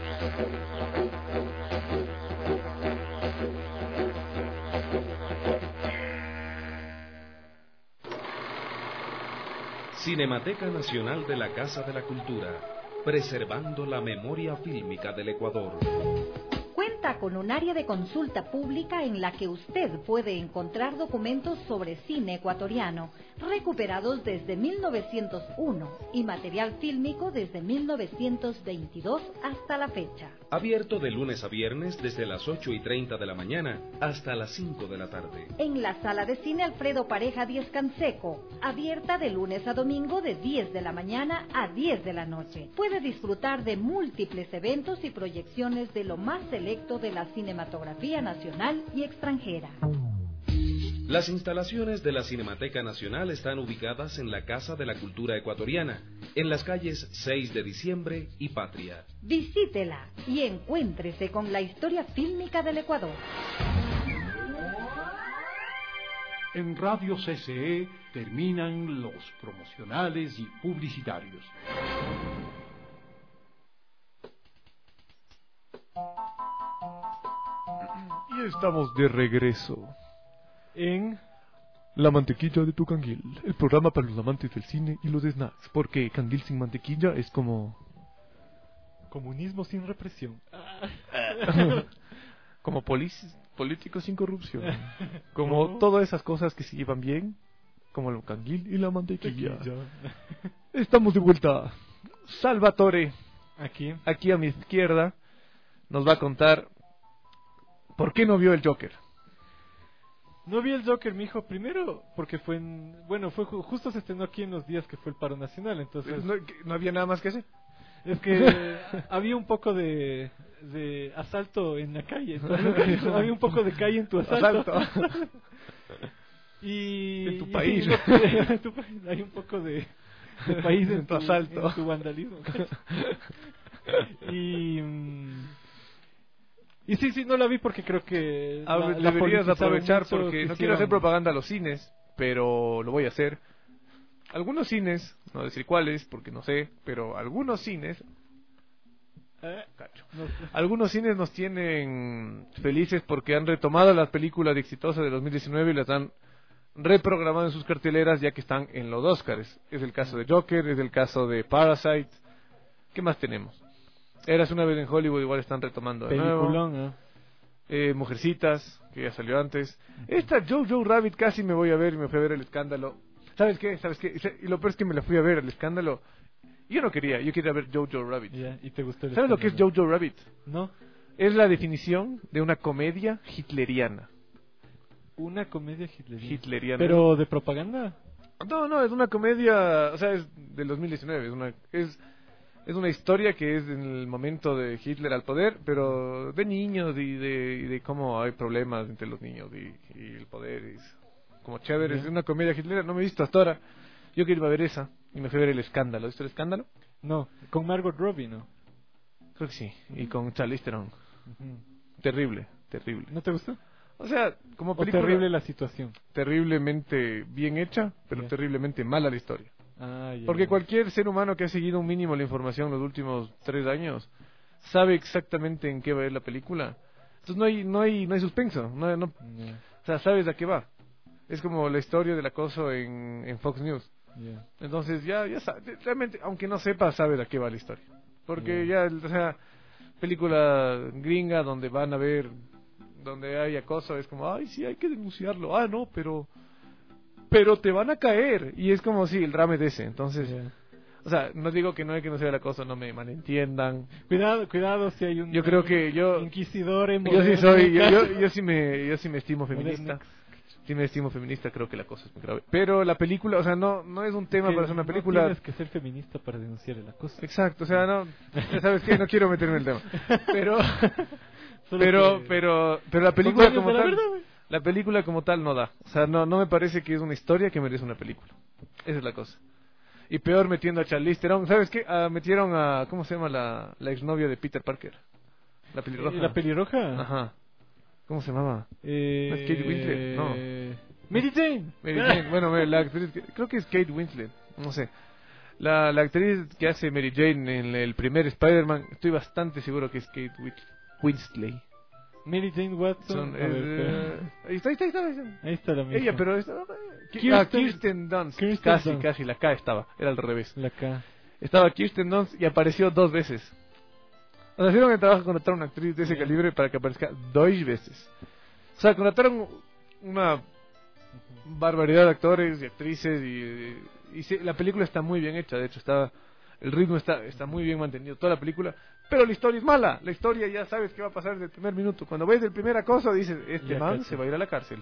Cinemateca Nacional de la Casa de la Cultura, preservando la memoria fílmica del Ecuador. Cuenta con un área de consulta pública en la que usted puede encontrar documentos sobre cine ecuatoriano, recuperados desde mil novecientos uno y material fílmico desde mil novecientos veintidós hasta la fecha. Abierto de lunes a viernes desde las ocho y treinta de la mañana hasta las cinco de la tarde. En la sala de cine Alfredo Pareja Díez Canseco, abierta de lunes a domingo de diez de la mañana a diez de la noche. Puede disfrutar de múltiples eventos y proyecciones de lo más selecto de la cinematografía nacional y extranjera. Las instalaciones de la Cinemateca Nacional están ubicadas en la Casa de la Cultura Ecuatoriana, en las calles seis de diciembre y Patria. Visítela y encuéntrese con la historia fílmica del Ecuador. En Radio C C E terminan los promocionales y publicitarios. Y estamos de regreso en La Mantequilla de tu Canguil, el programa para los amantes del cine y los snacks, porque canguil sin mantequilla es como... comunismo sin represión. Como polis- políticos sin corrupción. Como ¿no? Todas esas cosas que se llevan bien, como el canguil y la mantequilla. Estamos de vuelta. Salvatore, aquí, aquí a mi izquierda, nos va a contar por qué no vio el Joker. No vi el Joker, mijo, primero porque fue en... Bueno, fue ju- justo se estrenó aquí en los días que fue el paro nacional, entonces... ¿No, no había nada más que hacer? Es que había un poco de, de asalto en la calle. Entonces, había un poco de calle en tu asalto. asalto. y en tu y país. Sí, en tu país. Hay un poco de, de país en, en tu tu asalto. En tu vandalismo. y y sí, sí, no la vi porque creo que a, la, deberías la aprovechar mucho, porque quisieron... no quiero hacer propaganda a los cines, pero lo voy a hacer. Algunos cines, no decir cuáles porque no sé, pero algunos cines, eh, cacho, no sé. algunos cines nos tienen felices porque han retomado las películas exitosas de dos mil diecinueve y las han reprogramado en sus carteleras ya que están en los Oscars. Es el caso de Joker, es el caso de Parasite. ¿Qué más tenemos? Eras una vez en Hollywood, igual están retomando de Peliculón, nuevo. ¿eh? Eh, Mujercitas, que ya salió antes. Esta Jojo Rabbit casi me voy a ver y me fui a ver El Escándalo. ¿Sabes qué? ¿Sabes qué? Y lo peor es que me la fui a ver, El Escándalo. Yo no quería, yo quería ver Jojo Rabbit. Yeah, ¿y te gustó el ¿Sabes lo que es Jojo Rabbit? No. Es la definición de una comedia hitleriana. Una comedia hitleriana. hitleriana. ¿Pero de propaganda? No, no, es una comedia, o sea, es del dos mil diecinueve, es una... Es, Es una historia que es en el momento de Hitler al poder, pero de niños y de, y de cómo hay problemas entre los niños y, y el poder. Y es como chévere, es una comedia hitlera. No me he visto hasta ahora. Yo quería ver esa y me fui a ver El Escándalo. ¿Viste El Escándalo? No, con Margot Robbie, ¿no? Creo que sí, y con Charlize Theron. Uh-huh. Terrible, terrible. ¿No te gustó? O sea, como ¿O película... terrible la situación? Terriblemente bien hecha, pero Yeah. terriblemente mala la historia. Ah, yeah. Porque cualquier ser humano que ha seguido un mínimo la información los últimos tres años sabe exactamente en qué va a ir la película. Entonces no hay no hay no hay suspenso, no, no Yeah. o sea, sabes a qué va. Es como la historia del acoso en, en Fox News. Yeah. Entonces ya ya sabes, realmente aunque no sepas sabes a qué va la historia. Porque Yeah. ya, o sea, película gringa donde van a ver donde hay acoso es como, ay, sí, hay que denunciarlo. Ah, no, pero pero te van a caer. Y es como, sí, el drama es ese. Entonces, Yeah. o sea, no digo que no hay que no sea el acoso, no me malentiendan. Cuidado, cuidado si hay un Yo creo que yo inquisidor en yo sí soy, yo, yo, yo sí me yo sí me estimo feminista. Sí me estimo feminista, creo que el acoso es muy grave. Pero la película, o sea, no no es un tema que para hacer una no película. tienes que ser feminista para denunciar el acoso. Exacto, o sea, no, ya sabes que no quiero meterme en el tema. Pero Solo pero que- pero pero la película Son como dueños de tal la verdad, güey. la película como tal no da. O sea, no no me parece que es una historia que merece una película. Esa es la cosa. Y peor metiendo a Charlize Theron. ¿Sabes qué? Ah, metieron a... ¿Cómo se llama la, la exnovia de Peter Parker? La pelirroja. Eh, ¿La pelirroja? Ajá. ¿Cómo se llamaba? Eh... ¿No es Kate Winslet? No. Mary Jane. Mary Jane. Bueno, la actriz... que- Creo que es Kate Winslet. No sé. La, la actriz que hace Mary Jane en el primer Spider-Man, estoy bastante seguro que es Kate Wins- Winslet. Mary Jane Watson. Son, A es, ver, eh, ahí está, ahí está, ahí está. ahí está la misma. Ella, pero... Esta, Kirsten- ah, Kirsten Dunst. Kirsten casi, Dunst. casi. La K estaba. Era al revés. La K. Estaba Kirsten Dunst y apareció dos veces. O sea, hicieron el trabajo de contratar a una actriz de ese Yeah. calibre para que aparezca dos veces. O sea, contrataron una barbaridad de actores y actrices y, y se- la película está muy bien hecha. De hecho, está el ritmo está está muy bien mantenido toda la película. Pero la historia es mala. La historia ya sabes qué va a pasar desde el primer minuto. Cuando ves el primer acoso dices, este Ya, man cacho. se va a ir a la cárcel.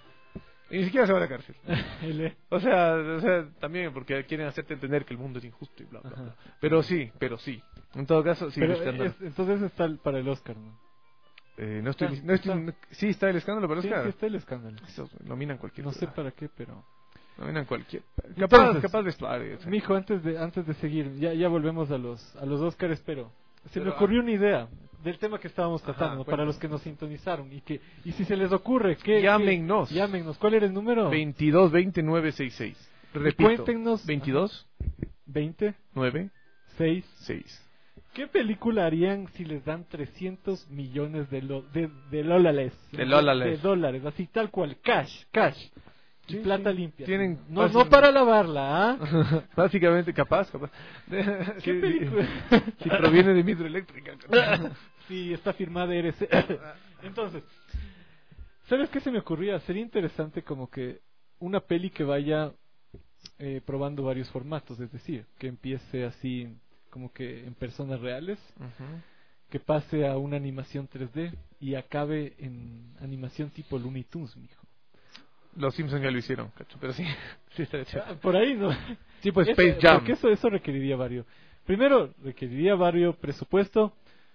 Y ni siquiera se va a la cárcel. L. O sea, o sea, también porque quieren hacerte entender que el mundo es injusto y bla, bla, Ajá. bla. Pero sí, pero sí. En todo caso, sí. Pero el escándalo. es- entonces está el- para el Oscar, ¿no? Eh, no estoy, está, no estoy- está. no- sí está el escándalo, pero Sí, es sí está el escándalo. Eso, nominan cualquier No sé cosa. para qué, pero... Nominan cualquier. Capaz, Entonces, capaz vestuario. o sea. Mijo, antes de antes de seguir, ya ya volvemos a los a los Oscars, pero se Pero, me ocurrió una idea. del tema que estábamos tratando, Ajá, ¿no? Para los que nos sintonizaron y que y si se les ocurre que llámennos, que, llámennos. ¿Cuál era el número? veintidós veinte nueve sesenta y seis. Repito, cuéntenos. veintidós veinte nueve seis seis. ¿Qué película harían si les dan trescientos millones de lo, de, de dólares? De dólares. De dólares, así tal cual, cash, cash. Sí, y plata sí. limpia. Tienen no, fácil... no para lavarla, ¿ah? Básicamente, capaz, capaz. ¿Qué si, película? Si proviene de hidroeléctrica. Sí, está firmada R C. Entonces, ¿sabes qué se me ocurría? Sería interesante como que una peli que vaya eh, probando varios formatos, es decir, que empiece así como que en personas reales, uh-huh. que pase a una animación tres D y acabe en animación tipo Looney Tunes, mijo. Los Simpsons ya lo hicieron, cacho, pero sí, sí está hecho. Ah, por ahí, ¿no? Tipo eso, Space Jam. Porque eso, eso requeriría varios. Primero, requeriría varios presupuesto.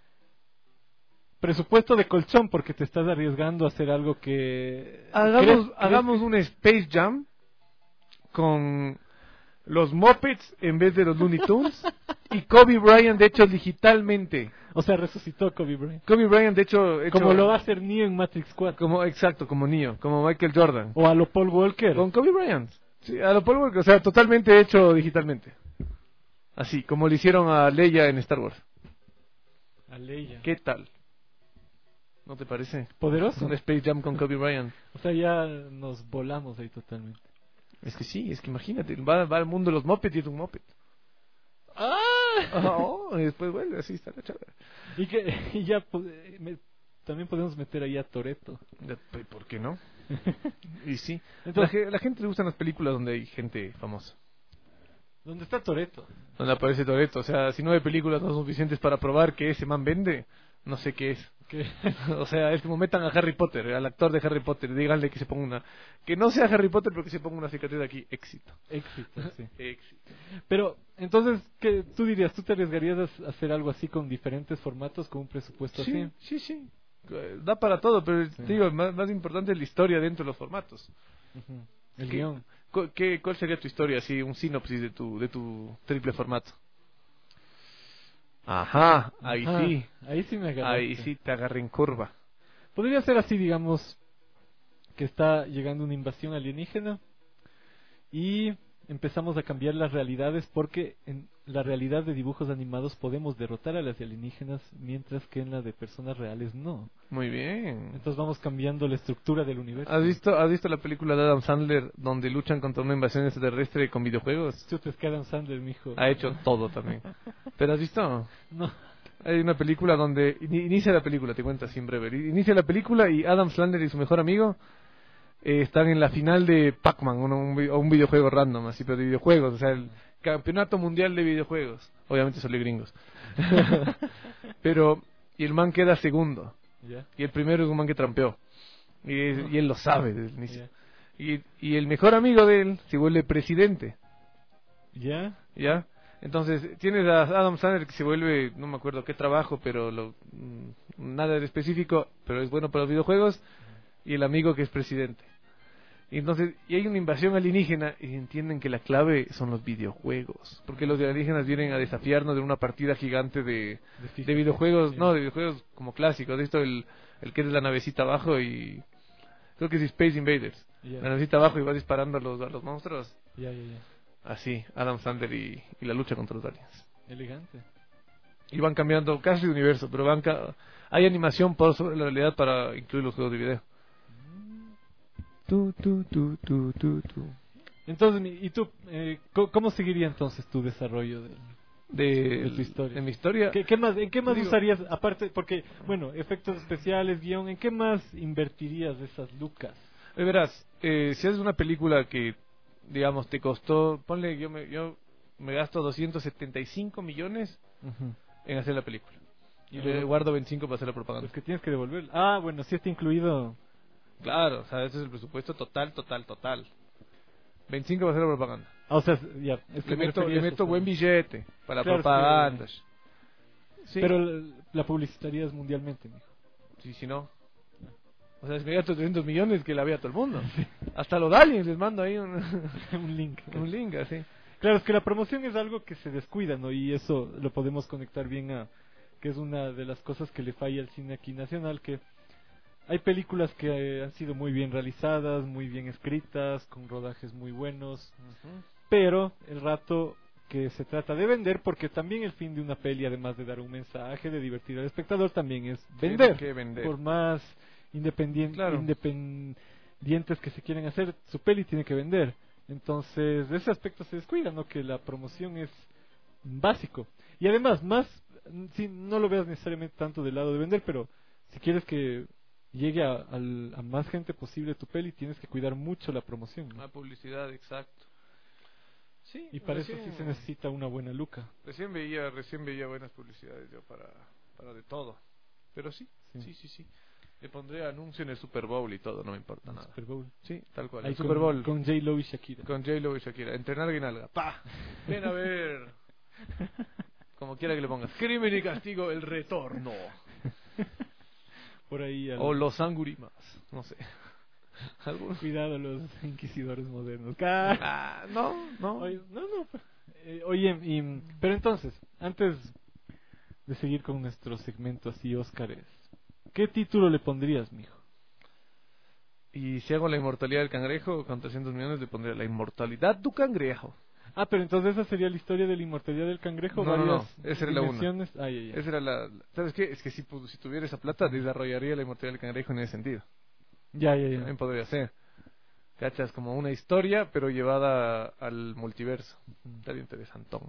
Presupuesto de colchón, porque te estás arriesgando a hacer algo que... Hagamos, ¿crees, hagamos crees? un Space Jam con los Muppets en vez de los Looney Tunes y Kobe Bryant, de hecho, digitalmente. O sea, resucitó Kobe Bryant. Kobe Bryant, de hecho... hecho como lo va a hacer Neo en Matrix cuatro. Como, exacto, como Neo, como Michael Jordan. O a lo Paul Walker. Con Kobe Bryant. Sí, a lo Paul Walker, o sea, totalmente hecho digitalmente. Así, como le hicieron a Leia en Star Wars. A Leia. ¿Qué tal? ¿No te parece? Poderoso. Un Space Jam con Kobe Bryant. O sea, ya nos volamos ahí totalmente. Es que sí, es que imagínate, va, va al mundo de los Muppets y es un Muppet. ¡Ah! Oh, y después vuelve, así está la chava. Y que y ya me, también podemos meter ahí a Toretto. ¿Por qué no? Y sí. Entonces, la, la gente le gustan las películas donde hay gente famosa. ¿Dónde está Toretto? Donde aparece Toretto. O sea, si nueve películas no son suficientes para probar que ese man vende, no sé qué es. ¿Qué? O sea, es como metan a Harry Potter, al actor de Harry Potter, díganle que se ponga una... Que no sea Harry Potter, pero que se ponga una cicatriz aquí. Éxito. Éxito, sí. Éxito. Pero, entonces, ¿qué tú dirías? ¿Tú te arriesgarías a hacer algo así con diferentes formatos, con un presupuesto sí, así? Sí, sí, da para todo, pero sí. Te digo, más, más importante es la historia dentro de los formatos. Uh-huh. El ¿Qué, guión. ¿qué, ¿Cuál sería tu historia, así, un sinopsis de tu, de tu triple formato? Ajá, ahí Ajá, sí. Ahí sí me agarraste. Ahí sí te agarré en curva. Podría ser así, digamos, que está llegando una invasión alienígena y empezamos a cambiar las realidades porque en la realidad de dibujos animados podemos derrotar a las alienígenas mientras que en la de personas reales no. Muy bien. Entonces vamos cambiando la estructura del universo. ¿Has visto, ¿has visto la película de Adam Sandler donde luchan contra una invasión extraterrestre con videojuegos? Chutes que Adam Sandler, mijo. Ha hecho todo también. ¿Pero has visto? No. Hay una película donde inicia la película, te cuento así en breve. Inicia la película y Adam Sandler y su mejor amigo eh, están en la final de Pac-Man, un, un, un videojuego random, así, pero de videojuegos, o sea, el campeonato mundial de videojuegos. Obviamente son gringos. Pero, y el man queda segundo. Yeah. Y el primero es un man que trampeó. Y, y él lo sabe desde el inicio. Yeah. Y, y el mejor amigo de él se vuelve presidente. ¿Ya? ¿Ya? Entonces, tienes a Adam Sandler que se vuelve, no me acuerdo qué trabajo, pero lo, nada de específico, pero es bueno para los videojuegos, y el amigo que es presidente. Y entonces, y hay una invasión alienígena, y entienden que la clave son los videojuegos, porque los alienígenas vienen a desafiarnos de una partida gigante de, de, de videojuegos, sí. no, de videojuegos como clásicos, de esto el, el que es la navecita abajo y... Creo que es Space Invaders. Yeah. La navecita abajo y va disparando a los, a los monstruos. Ya, ya, ya. Así, Adam Sandler y, y la lucha contra los aliens. Elegante. Y van cambiando casi de universo, pero van ca hay animación por sobre la realidad para incluir los juegos de video. Tu, tu, tu, tu, tu, tu. Entonces, ¿y tú eh, cómo seguiría entonces tu desarrollo de, de, de tu historia? De mi historia. ¿Qué, qué más, ¿En qué más digo, usarías, aparte, porque, bueno, efectos especiales, guión, ¿en qué más invertirías esas lucas? Eh, verás, eh, si haces una película que, digamos, te costó, ponle, yo me, yo me gasto doscientos setenta y cinco millones uh-huh. en hacer la película. Y uh-huh. le guardo veinticinco para hacer la propaganda. Es que tienes que devolver. Ah, bueno, sí está incluido. Claro, o sea, ese es el presupuesto total, total, total. veinticinco para hacer la propaganda. Ah, o sea, ya. Es que le meto, le meto buen billete para claro, propagandas. Que... Sí. Pero la, la publicitarías mundialmente, mijo. Sí, si no. O sea, si me gasto trescientos millones, que la vea todo el mundo. Sí. Hasta los aliens les mando ahí un, un link. Un link, así. Claro, es que la promoción es algo que se descuida, ¿no? Y eso lo podemos conectar bien a que es una de las cosas que le falla al cine aquí nacional, que hay películas que eh, han sido muy bien realizadas, muy bien escritas, con rodajes muy buenos, uh-huh. pero el rato que se trata de vender, porque también el fin de una peli, además de dar un mensaje, de divertir al espectador, también es vender. Que vender. Por más independiente, claro. independientes que se quieren hacer, su peli tiene que vender. Entonces, de ese aspecto se descuida, ¿no? Que la promoción es básico. Y además, más, si no lo veas necesariamente tanto del lado de vender, pero si quieres que llegue a, a, a más gente posible tu peli, tienes que cuidar mucho la promoción, ¿no? La publicidad, exacto. Sí, y para recién, eso sí se necesita una buena luca. Recién veía, recién veía buenas publicidades yo para, para de todo. Pero sí, sí, sí, sí, sí. Le pondré anuncio en el Super Bowl y todo, no me importa el nada. Super Bowl. Sí, tal cual. Ahí El con, Super Bowl. Con J-Lo y Shakira. Con J-Lo y Shakira. Entrenar guinalga. ¡Pah! Ven a ver. Como quiera que le pongas. Crimen y castigo, el retorno. Por ahí. O los angurimas. No sé. ¿Algún? Cuidado los inquisidores modernos. Ah, no, no. Oye, no, no. Eh, oye, y, pero entonces, antes de seguir con nuestro segmento así, Óscares, ¿qué título le pondrías, mijo? Y si hago la inmortalidad del cangrejo con trescientos millones, le pondría la inmortalidad du cangrejo. Ah, pero entonces esa sería la historia de la inmortalidad del cangrejo. No, varias no, no. Esa era la una. Ah, ya, ya. Esa era la. ¿Sabes qué? Es que si, si tuviera esa plata, desarrollaría la inmortalidad del cangrejo en ese sentido. Ya, ya, ya. También podría ser. ¿Cachas? Como una historia, pero llevada al multiverso. Mm. Estaría interesantón.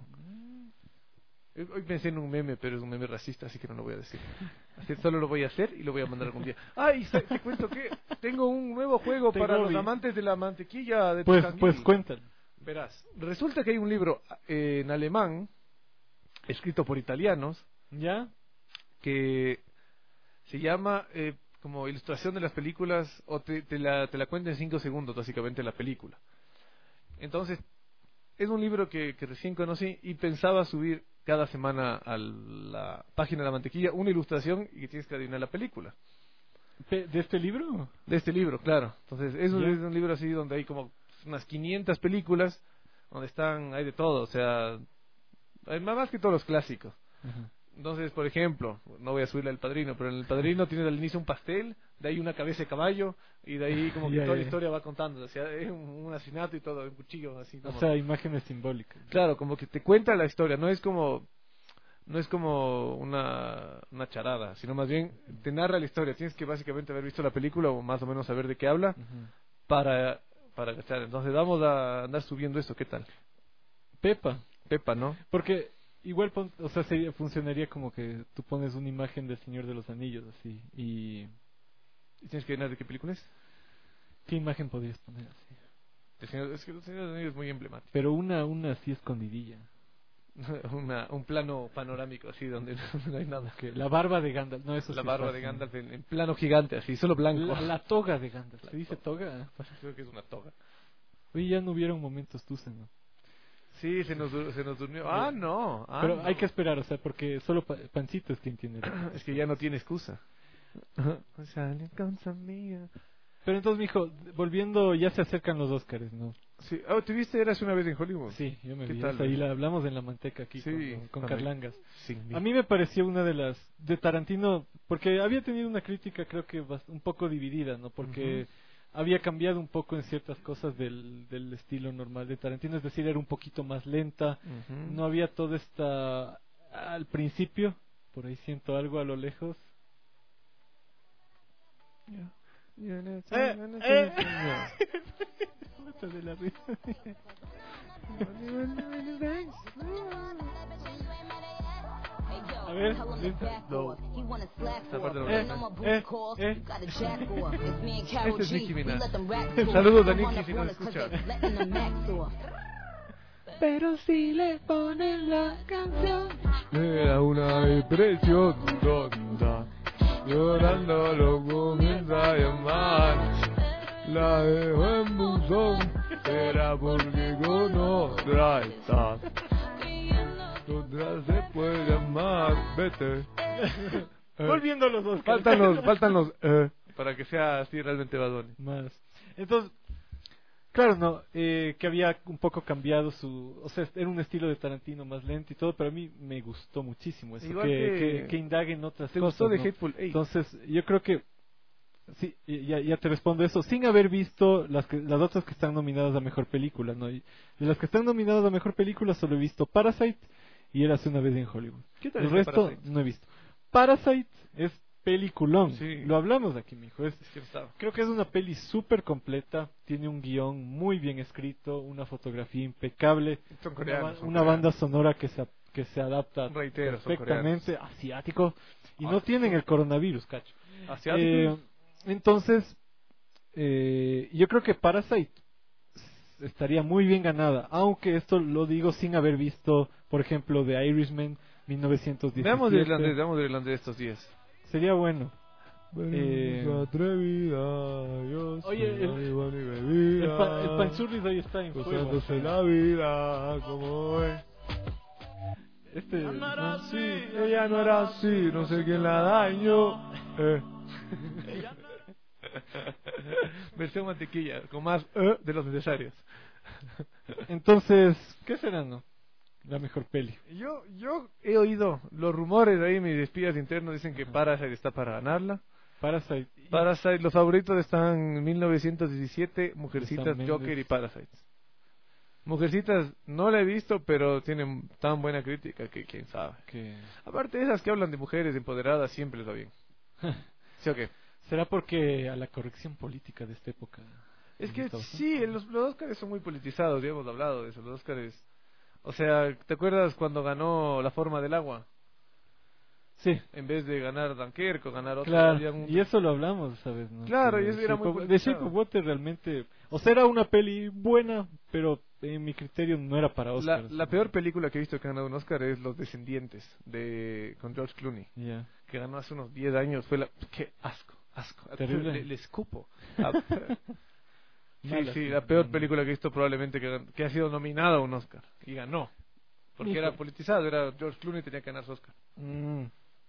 Mm. Hoy pensé en un meme, pero es un meme racista, así que no lo voy a decir. Así solo lo voy a hacer y lo voy a mandar algún día. ¡Ay! Te, te cuento que tengo un nuevo juego para los amantes de la mantequilla de Pues, Tucanguil. pues cuéntalo. Verás, resulta que hay un libro eh, en alemán, escrito por italianos, ¿ya? Que se llama... Eh, como ilustración de las películas, o te, te, la, te la cuenta en cinco segundos, básicamente, la película. Entonces, es un libro que, que recién conocí y pensaba subir cada semana a la página de la mantequilla una ilustración y que tienes que adivinar la película. ¿De este libro? De este libro, claro. Entonces, es un, es un libro así donde hay como unas quinientas películas, donde están, hay de todo, o sea, hay más que todos los clásicos. Uh-huh. Entonces, por ejemplo, no voy a subirle al Padrino, pero en el Padrino tienes al inicio un pastel, de ahí una cabeza de caballo, y de ahí como que yeah, toda yeah. la historia va contando, o sea, es un, un asesinato y todo, un cuchillo así como... O sea, imágenes simbólicas. Claro, como que te cuenta la historia, no es como no es como una, una charada, sino más bien te narra la historia, tienes que básicamente haber visto la película o más o menos saber de qué habla uh-huh. para, para cachar. Entonces vamos a andar subiendo esto, ¿qué tal? Pepa. Pepa, ¿no? Porque... Igual, o sea, sería, funcionaría como que tú pones una imagen del Señor de los Anillos, así, y... ¿Y tienes que adivinar de qué película es? ¿Qué imagen podrías poner así? El Señor, es que el Señor de los Anillos es muy emblemático. Pero una, una así escondidilla. una, un plano panorámico, así, donde no hay nada. Que la barba de Gandalf, no, eso La sí barba fácil. de Gandalf en, en plano gigante, así, solo blanco. La, la toga de Gandalf, ¿se dice toga? Creo que es una toga. Oye, ya no hubieron momentos tú, ¿no? Sí, se nos, se nos durmió. Ah, no. Ah, Pero no. hay que esperar, o sea, porque solo pa Pancito es quien tiene. Es que ya no tiene excusa. Pero entonces, mijo, volviendo, ya se acercan los Óscares, ¿no? Sí. Oh, ¿te viste Eras una vez en Hollywood? Sí, yo me ¿Qué vi. tal? Ahí la hablamos en La Manteca aquí sí, con, con Carlangas. Sí, a mí me pareció una de las de Tarantino, porque había tenido una crítica, creo que un poco dividida, ¿no? Porque uh-huh. había cambiado un poco en ciertas cosas del, del estilo normal de Tarantino, es decir, era un poquito más lenta, uh-huh. no había toda esta... Al principio, por ahí siento algo a lo lejos. Yeah. Yeah, no, eh, no, no, eh. no, de la risa. A ver, no. Esta parte no eh, eh, eh. Este es Nicki Minaj. Saludos a Nicki si nos escucha. Pero si le ponen la canción, era una impresión tonta. Llorando lo comienza a llamar. La dejo en buzón, será porque con otra está. Otra se puede llamar, vete. Eh. Volviendo a los dos. Faltan los, faltan los, eh, para que sea así realmente Bad Bunny. Más. Entonces, Claro, no, eh, que había un poco cambiado su... O sea, era un estilo de Tarantino más lento y todo, pero a mí me gustó muchísimo eso, Igual que, que- que, que indague en otras ¿Te cosas. gustó de ¿no? Hateful Eight? Entonces, yo creo que... Sí, y ya, ya te respondo eso, sin haber visto las que, las otras que están nominadas a Mejor Película, ¿no? Y de las que están nominadas a Mejor Película solo he visto Parasite y Érase una vez en Hollywood. ¿Qué tal El es resto Parasite? no he visto. Parasite es peliculón, Sí. lo hablamos aquí, mijo. Es, Es que estaba. creo que es una peli súper completa, tiene un guión muy bien escrito, una fotografía impecable, Son una, coreanos, ba- son una coreanos. banda sonora que se, que se adapta Reitero, son perfectamente, asiático, y Ah, no tienen el coronavirus, cacho. ¿Asiático? Eh, entonces, eh, yo creo que Parasite estaría muy bien ganada, aunque esto lo digo sin haber visto, por ejemplo, The Irishman mil novecientos diecisiete. Veamos de irlandés, veamos de irlandés estos días. Sería bueno. Eh, atrevida, yo Oye, soy el- marihuana y bebida, el, pa- el Panchurris hoy está en fuego. gozándose la vida como hoy. Este, No era ¿no? así, ella no era así, no sé quién la daño. Eh. Versión mantequilla, con más eh de los necesarios. Entonces, ¿qué será, no? La mejor peli. Yo, yo he oído los rumores ahí, mis espías internos dicen que Parasite está para ganarla. Parasite. Parasite, los favoritos están mil novecientos diecisiete, Mujercitas, Sam Mendes. Joker y Parasite. Mujercitas no la he visto, pero tienen tan buena crítica que quién sabe. Que... Aparte de esas que hablan de mujeres empoderadas, siempre les va bien. ¿Sí o qué? ¿Será porque a la corrección política de esta época? Es en que Estados sí, los, los Óscares son muy politizados, ya hemos hablado de eso. Los Óscares, o sea, ¿te acuerdas cuando ganó La Forma del Agua? Sí. En vez de ganar Dunkerque o ganar otro. Claro, había un- y eso lo hablamos, ¿sabes? ¿no? Claro, Que y eso era Shape muy of- De politizado. Shape of Water realmente... O sea, era una peli buena, pero en mi criterio no era para La, Oscars. la peor película que he visto que ha ganado un Oscar es Los Descendientes, de con George Clooney, Ya. que ganó hace unos diez años. Fue la... ¡Qué asco! Asco. Terrible. Le, le escupo. Ah, sí, Mala, sí, sí. la peor película que he visto probablemente que, gan- que ha sido nominada a un Oscar. Y ganó. Porque Mijo. era politizado, era George Clooney, tenía que ganar su Oscar. Mm.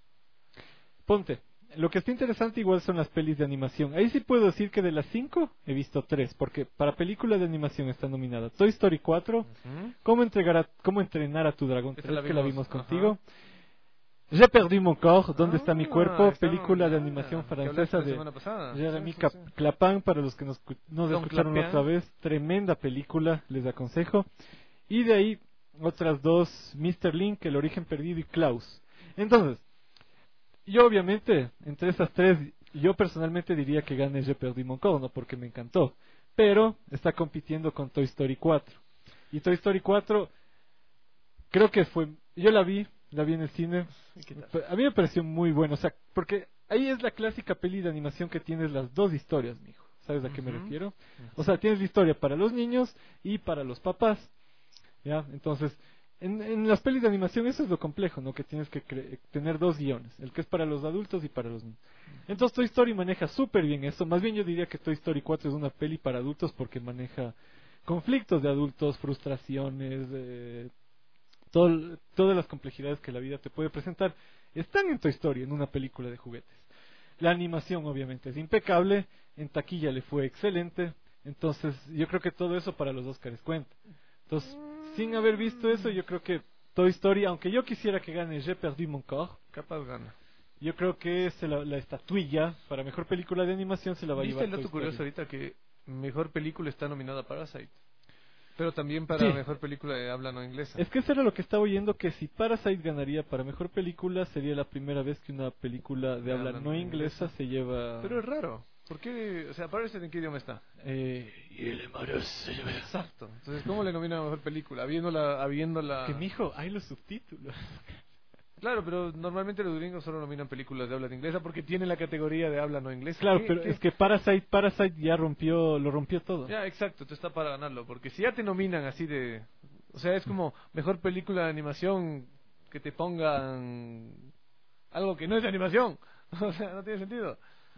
Ponte, lo que está interesante igual son las pelis de animación. Ahí sí puedo decir que de las cinco he visto tres, porque para película de animación está nominada Toy Story cuatro, Ujú. ¿Cómo, entregar a- cómo entrenar a tu dragón Esa tres, la que la vimos, vimos contigo. ajá. J'ai perdu mon corps, ¿Dónde está mi Ah, cuerpo? está Película de nominada, animación que francesa hablaste la de semana pasada. Jeremy Sí, sí, Cap- sí. Clapin, para los que nos, escu- nos Don escucharon Clapin. otra vez. Tremenda película, les aconsejo. Y de ahí otras dos, mister Link, El origen perdido y Klaus. Entonces, yo obviamente, entre esas tres, yo personalmente diría que gane Je perdí mon corps, no porque me encantó. Pero está compitiendo con Toy Story cuatro. Y Toy Story cuatro, creo que fue, yo la vi, la vi en el cine. A mí me pareció muy bueno, o sea, porque ahí es la clásica peli de animación que tienes las dos historias, mijo. ¿Sabes a qué me Ujú. refiero? O sea, tienes la historia para los niños y para los papás. ¿Ya? Entonces, en, en las pelis de animación eso es lo complejo, ¿no? Que tienes que cre- tener dos guiones, el que es para los adultos y para los niños. Entonces Toy Story maneja súper bien eso. Más bien yo diría que Toy Story cuatro es una peli para adultos porque maneja conflictos de adultos, frustraciones, eh, todo- todas las complejidades que la vida te puede presentar están en Toy Story, en una película de juguetes. La animación obviamente es impecable, en taquilla le fue excelente, entonces yo creo que todo eso para los Oscars cuenta. Entonces, sin haber visto eso, yo creo que Toy Story, aunque yo quisiera que gane J'ai perdu mon corps, Capaz gana. yo creo que se la, la estatuilla para mejor película de animación se la va a ¿Viste llevar el dato Toy curioso Story. ahorita que mejor película está nominada Parasite? Pero también para Sí. mejor película de habla no inglesa. Es que eso era lo que estaba oyendo, que si Parasite ganaría para mejor película, sería la primera vez que una película de habla no inglesa se lleva... Pero es raro. ¿Por qué? O sea, Parasite en qué idioma está. Eh, Exacto. Entonces, ¿cómo le nominan a mejor película? Habiéndola, habiéndola... Que mijo, hay los subtítulos. Claro, pero normalmente los gringos solo nominan películas de habla inglesa porque tienen la categoría de habla no inglesa. Claro, ¿Qué- pero qué? es que Parasite, Parasite ya rompió, lo rompió todo. Ya, exacto, tú está para ganarlo. Porque si ya te nominan así de... O sea, es como mejor película de animación que te pongan algo que no es de animación. O sea, no tiene sentido.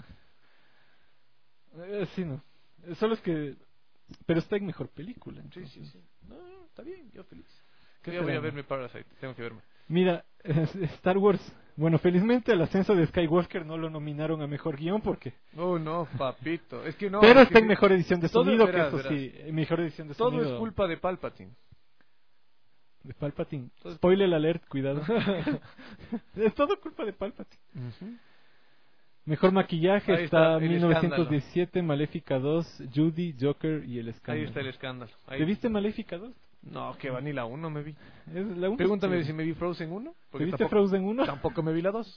Eh, sí, no. Eh, Solo es que... Pero está en mejor película. Sí, entonces. sí, sí. No, está bien, yo feliz. ¿Qué Yo voy a será, verme Parasite, tengo que verme. Mira, Star Wars, bueno, felizmente el ascenso de Skywalker no lo nominaron a mejor guión porque... Oh, no, papito, es que no... Pero es está que en mejor edición de todo, sonido, verás, que eso verás. sí, en mejor edición de Todo sonido. es culpa de Palpatine. De Palpatine. Spoiler alert, cuidado. Es todo culpa de Palpatine. Uh-huh. Mejor maquillaje Ahí está, está el mil novecientos diecisiete, Maléfica dos, Judy, Joker y el escándalo. Ahí está el escándalo. Ahí. ¿Te viste Maléfica dos? No, que va, ni la uno me vi. Es la uno. Pregúntame Sí. si me vi Frozen uno. ¿Te viste Frozen uno? Tampoco me vi la dos.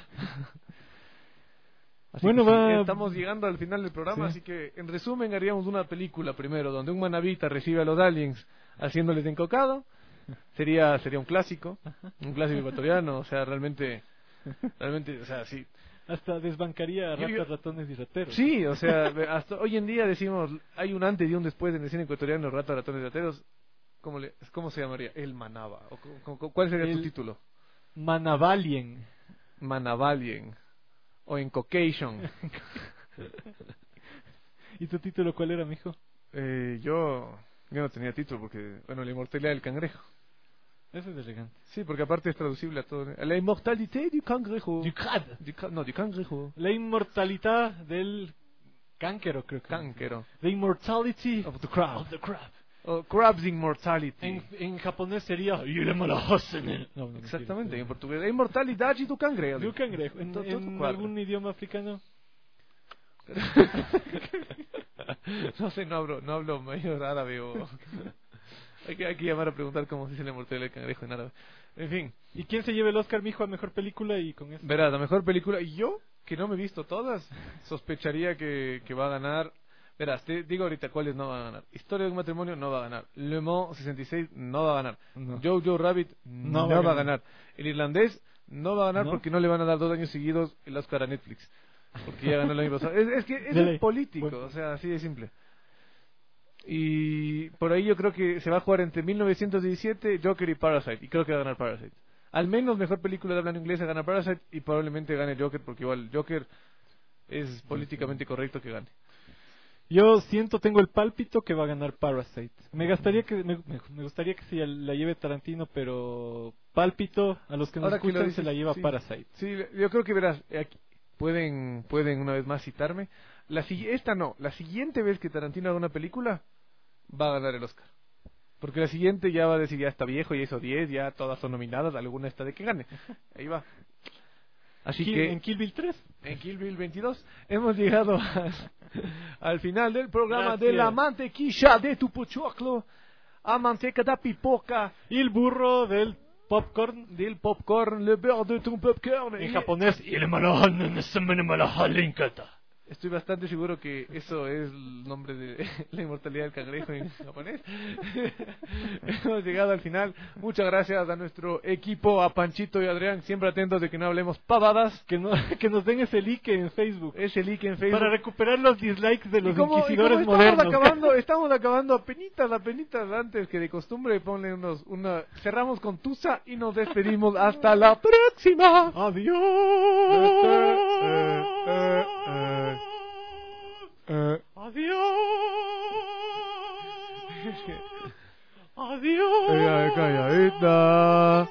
Así bueno, que sí, va... estamos llegando al final del programa, Sí. así que en resumen haríamos una película primero, donde un manabita recibe a los aliens haciéndoles de encocado. Sería sería un clásico, un clásico ecuatoriano, o sea, realmente, realmente, o sea, sí. Hasta desbancaría a Yo- ratas, yo- ratones y rateros. Sí, o sea, hasta hoy en día decimos, hay un antes y un después en el cine ecuatoriano, ratas, ratones y rateros. ¿Cómo, le, ¿Cómo se llamaría? El Manaba. ¿O cu- cu- ¿Cuál sería El- tu título? Manavalien. Manavalien. O Encocation. ¿Y tu título cuál era, mijo? Eh, yo, yo no tenía título porque, bueno, la inmortalidad del cangrejo. Eso es elegante. Sí, porque aparte es traducible a todo. La inmortalité du cangrejo. Du crab. Du ca- no, du cangrejo. La inmortalidad del cánquero, creo que. Cánquero. The immortality Of the crab. of the crab. O crab's immortality. En, en japonés sería Yulemalahasen. No, no, Exactamente, en portugués. La inmortalidad du cangrejo. Du cangrejo. En, Todo- todo en cuadra. algún idioma africano. No sé, no hablo, no hablo mayor árabe o... hay, que, hay que llamar a preguntar cómo se dice la inmortalidad del cangrejo en árabe. En fin. ¿Y quién se lleva el Oscar, mijo, a mejor película? Y con eso. Verás, la mejor película, y yo, que no me he visto todas, sospecharía que, que va a ganar. Verás, te digo ahorita cuáles no van a ganar. Historia de un matrimonio no va a ganar. Le Mans sesenta y seis no va a ganar. No. Jojo Rabbit no, va, a ganar. El irlandés no va a ganar ¿No? porque no le van a dar dos años seguidos el Oscar a Netflix. Porque ya ganó el año pasado. Es, es que eso De ley. es político, Bueno. o sea, así de simple. Y por ahí yo creo que se va a jugar entre mil novecientos diecisiete, Joker y Parasite. Y creo que va a ganar Parasite. Al menos mejor película de habla inglesa gana Parasite y probablemente gane Joker porque igual Joker es políticamente correcto que gane. Yo siento, tengo el pálpito que va a ganar Parasite. Me gustaría que me, me- me gustaría que se la lleve Tarantino, pero pálpito a los que nos Ahora que lo escuchan dices, se la lleva sí. Parasite. Sí, yo creo que verás, eh, aquí pueden pueden una vez más citarme. La si- esta no, la siguiente vez que Tarantino haga una película va a ganar el Oscar. Porque la siguiente ya va a decir, ya está viejo, ya hizo diez, ya todas son nominadas, alguna está de que gane. Ahí va. Así Kill- que en Kill Bill tres. en Kill Bill veintidós hemos llegado a- al final del programa de Gracias. la mantequilla de tu pochoclo a manteca da pipoca Y el burro del popcorn. del popcorn, le beurre de tu popcorn. En Y- japonés. Y el malahan, se me malahalinkata. Estoy bastante seguro que eso es el nombre de la inmortalidad del cangrejo en japonés. Hemos llegado al final. Muchas gracias a nuestro equipo, a Panchito y Adrián, siempre atentos de que no hablemos pavadas. Que, no, que nos den ese like en Facebook. Ese like en Facebook. Para recuperar los dislikes de los Y como, y inquisidores como estamos modernos. acabando, estamos acabando a penitas, a penitas antes que de costumbre, ponle unos, una, cerramos con Tusa y nos despedimos hasta la próxima. Adiós. Eh, eh, eh, eh. Adiós. Adiós. Ella calladita.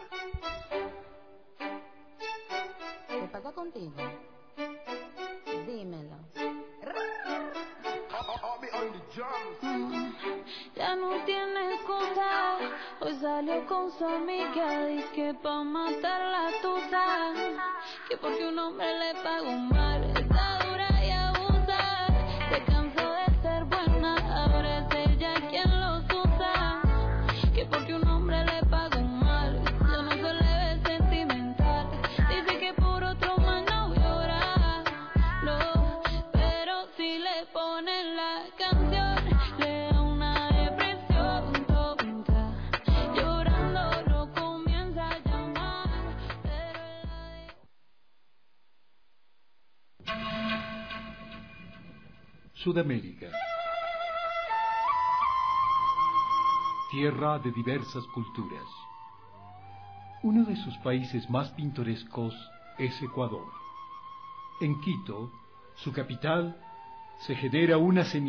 ¿Qué pasa contigo? Dímelo. Mm, ya no tiene excusa. Hoy salió con su amiga. Dice pa' matar la tusa. Que porque un hombre le pagó mal. Está dura y abusa. Se cansó de ser buena. Ahora es ella quien los usa. Que porque un hombre le pagó mal. Yo no se le ve sentimental. Dice que por otro mal no llora. No, pero si le ponen la canción, le da una depresión tonta. Llorando lo comienza a llamar, pero él la de... Sudamérica. Tierra de diversas culturas. Uno de sus países más pintorescos es Ecuador. En Quito, su capital, se genera una señal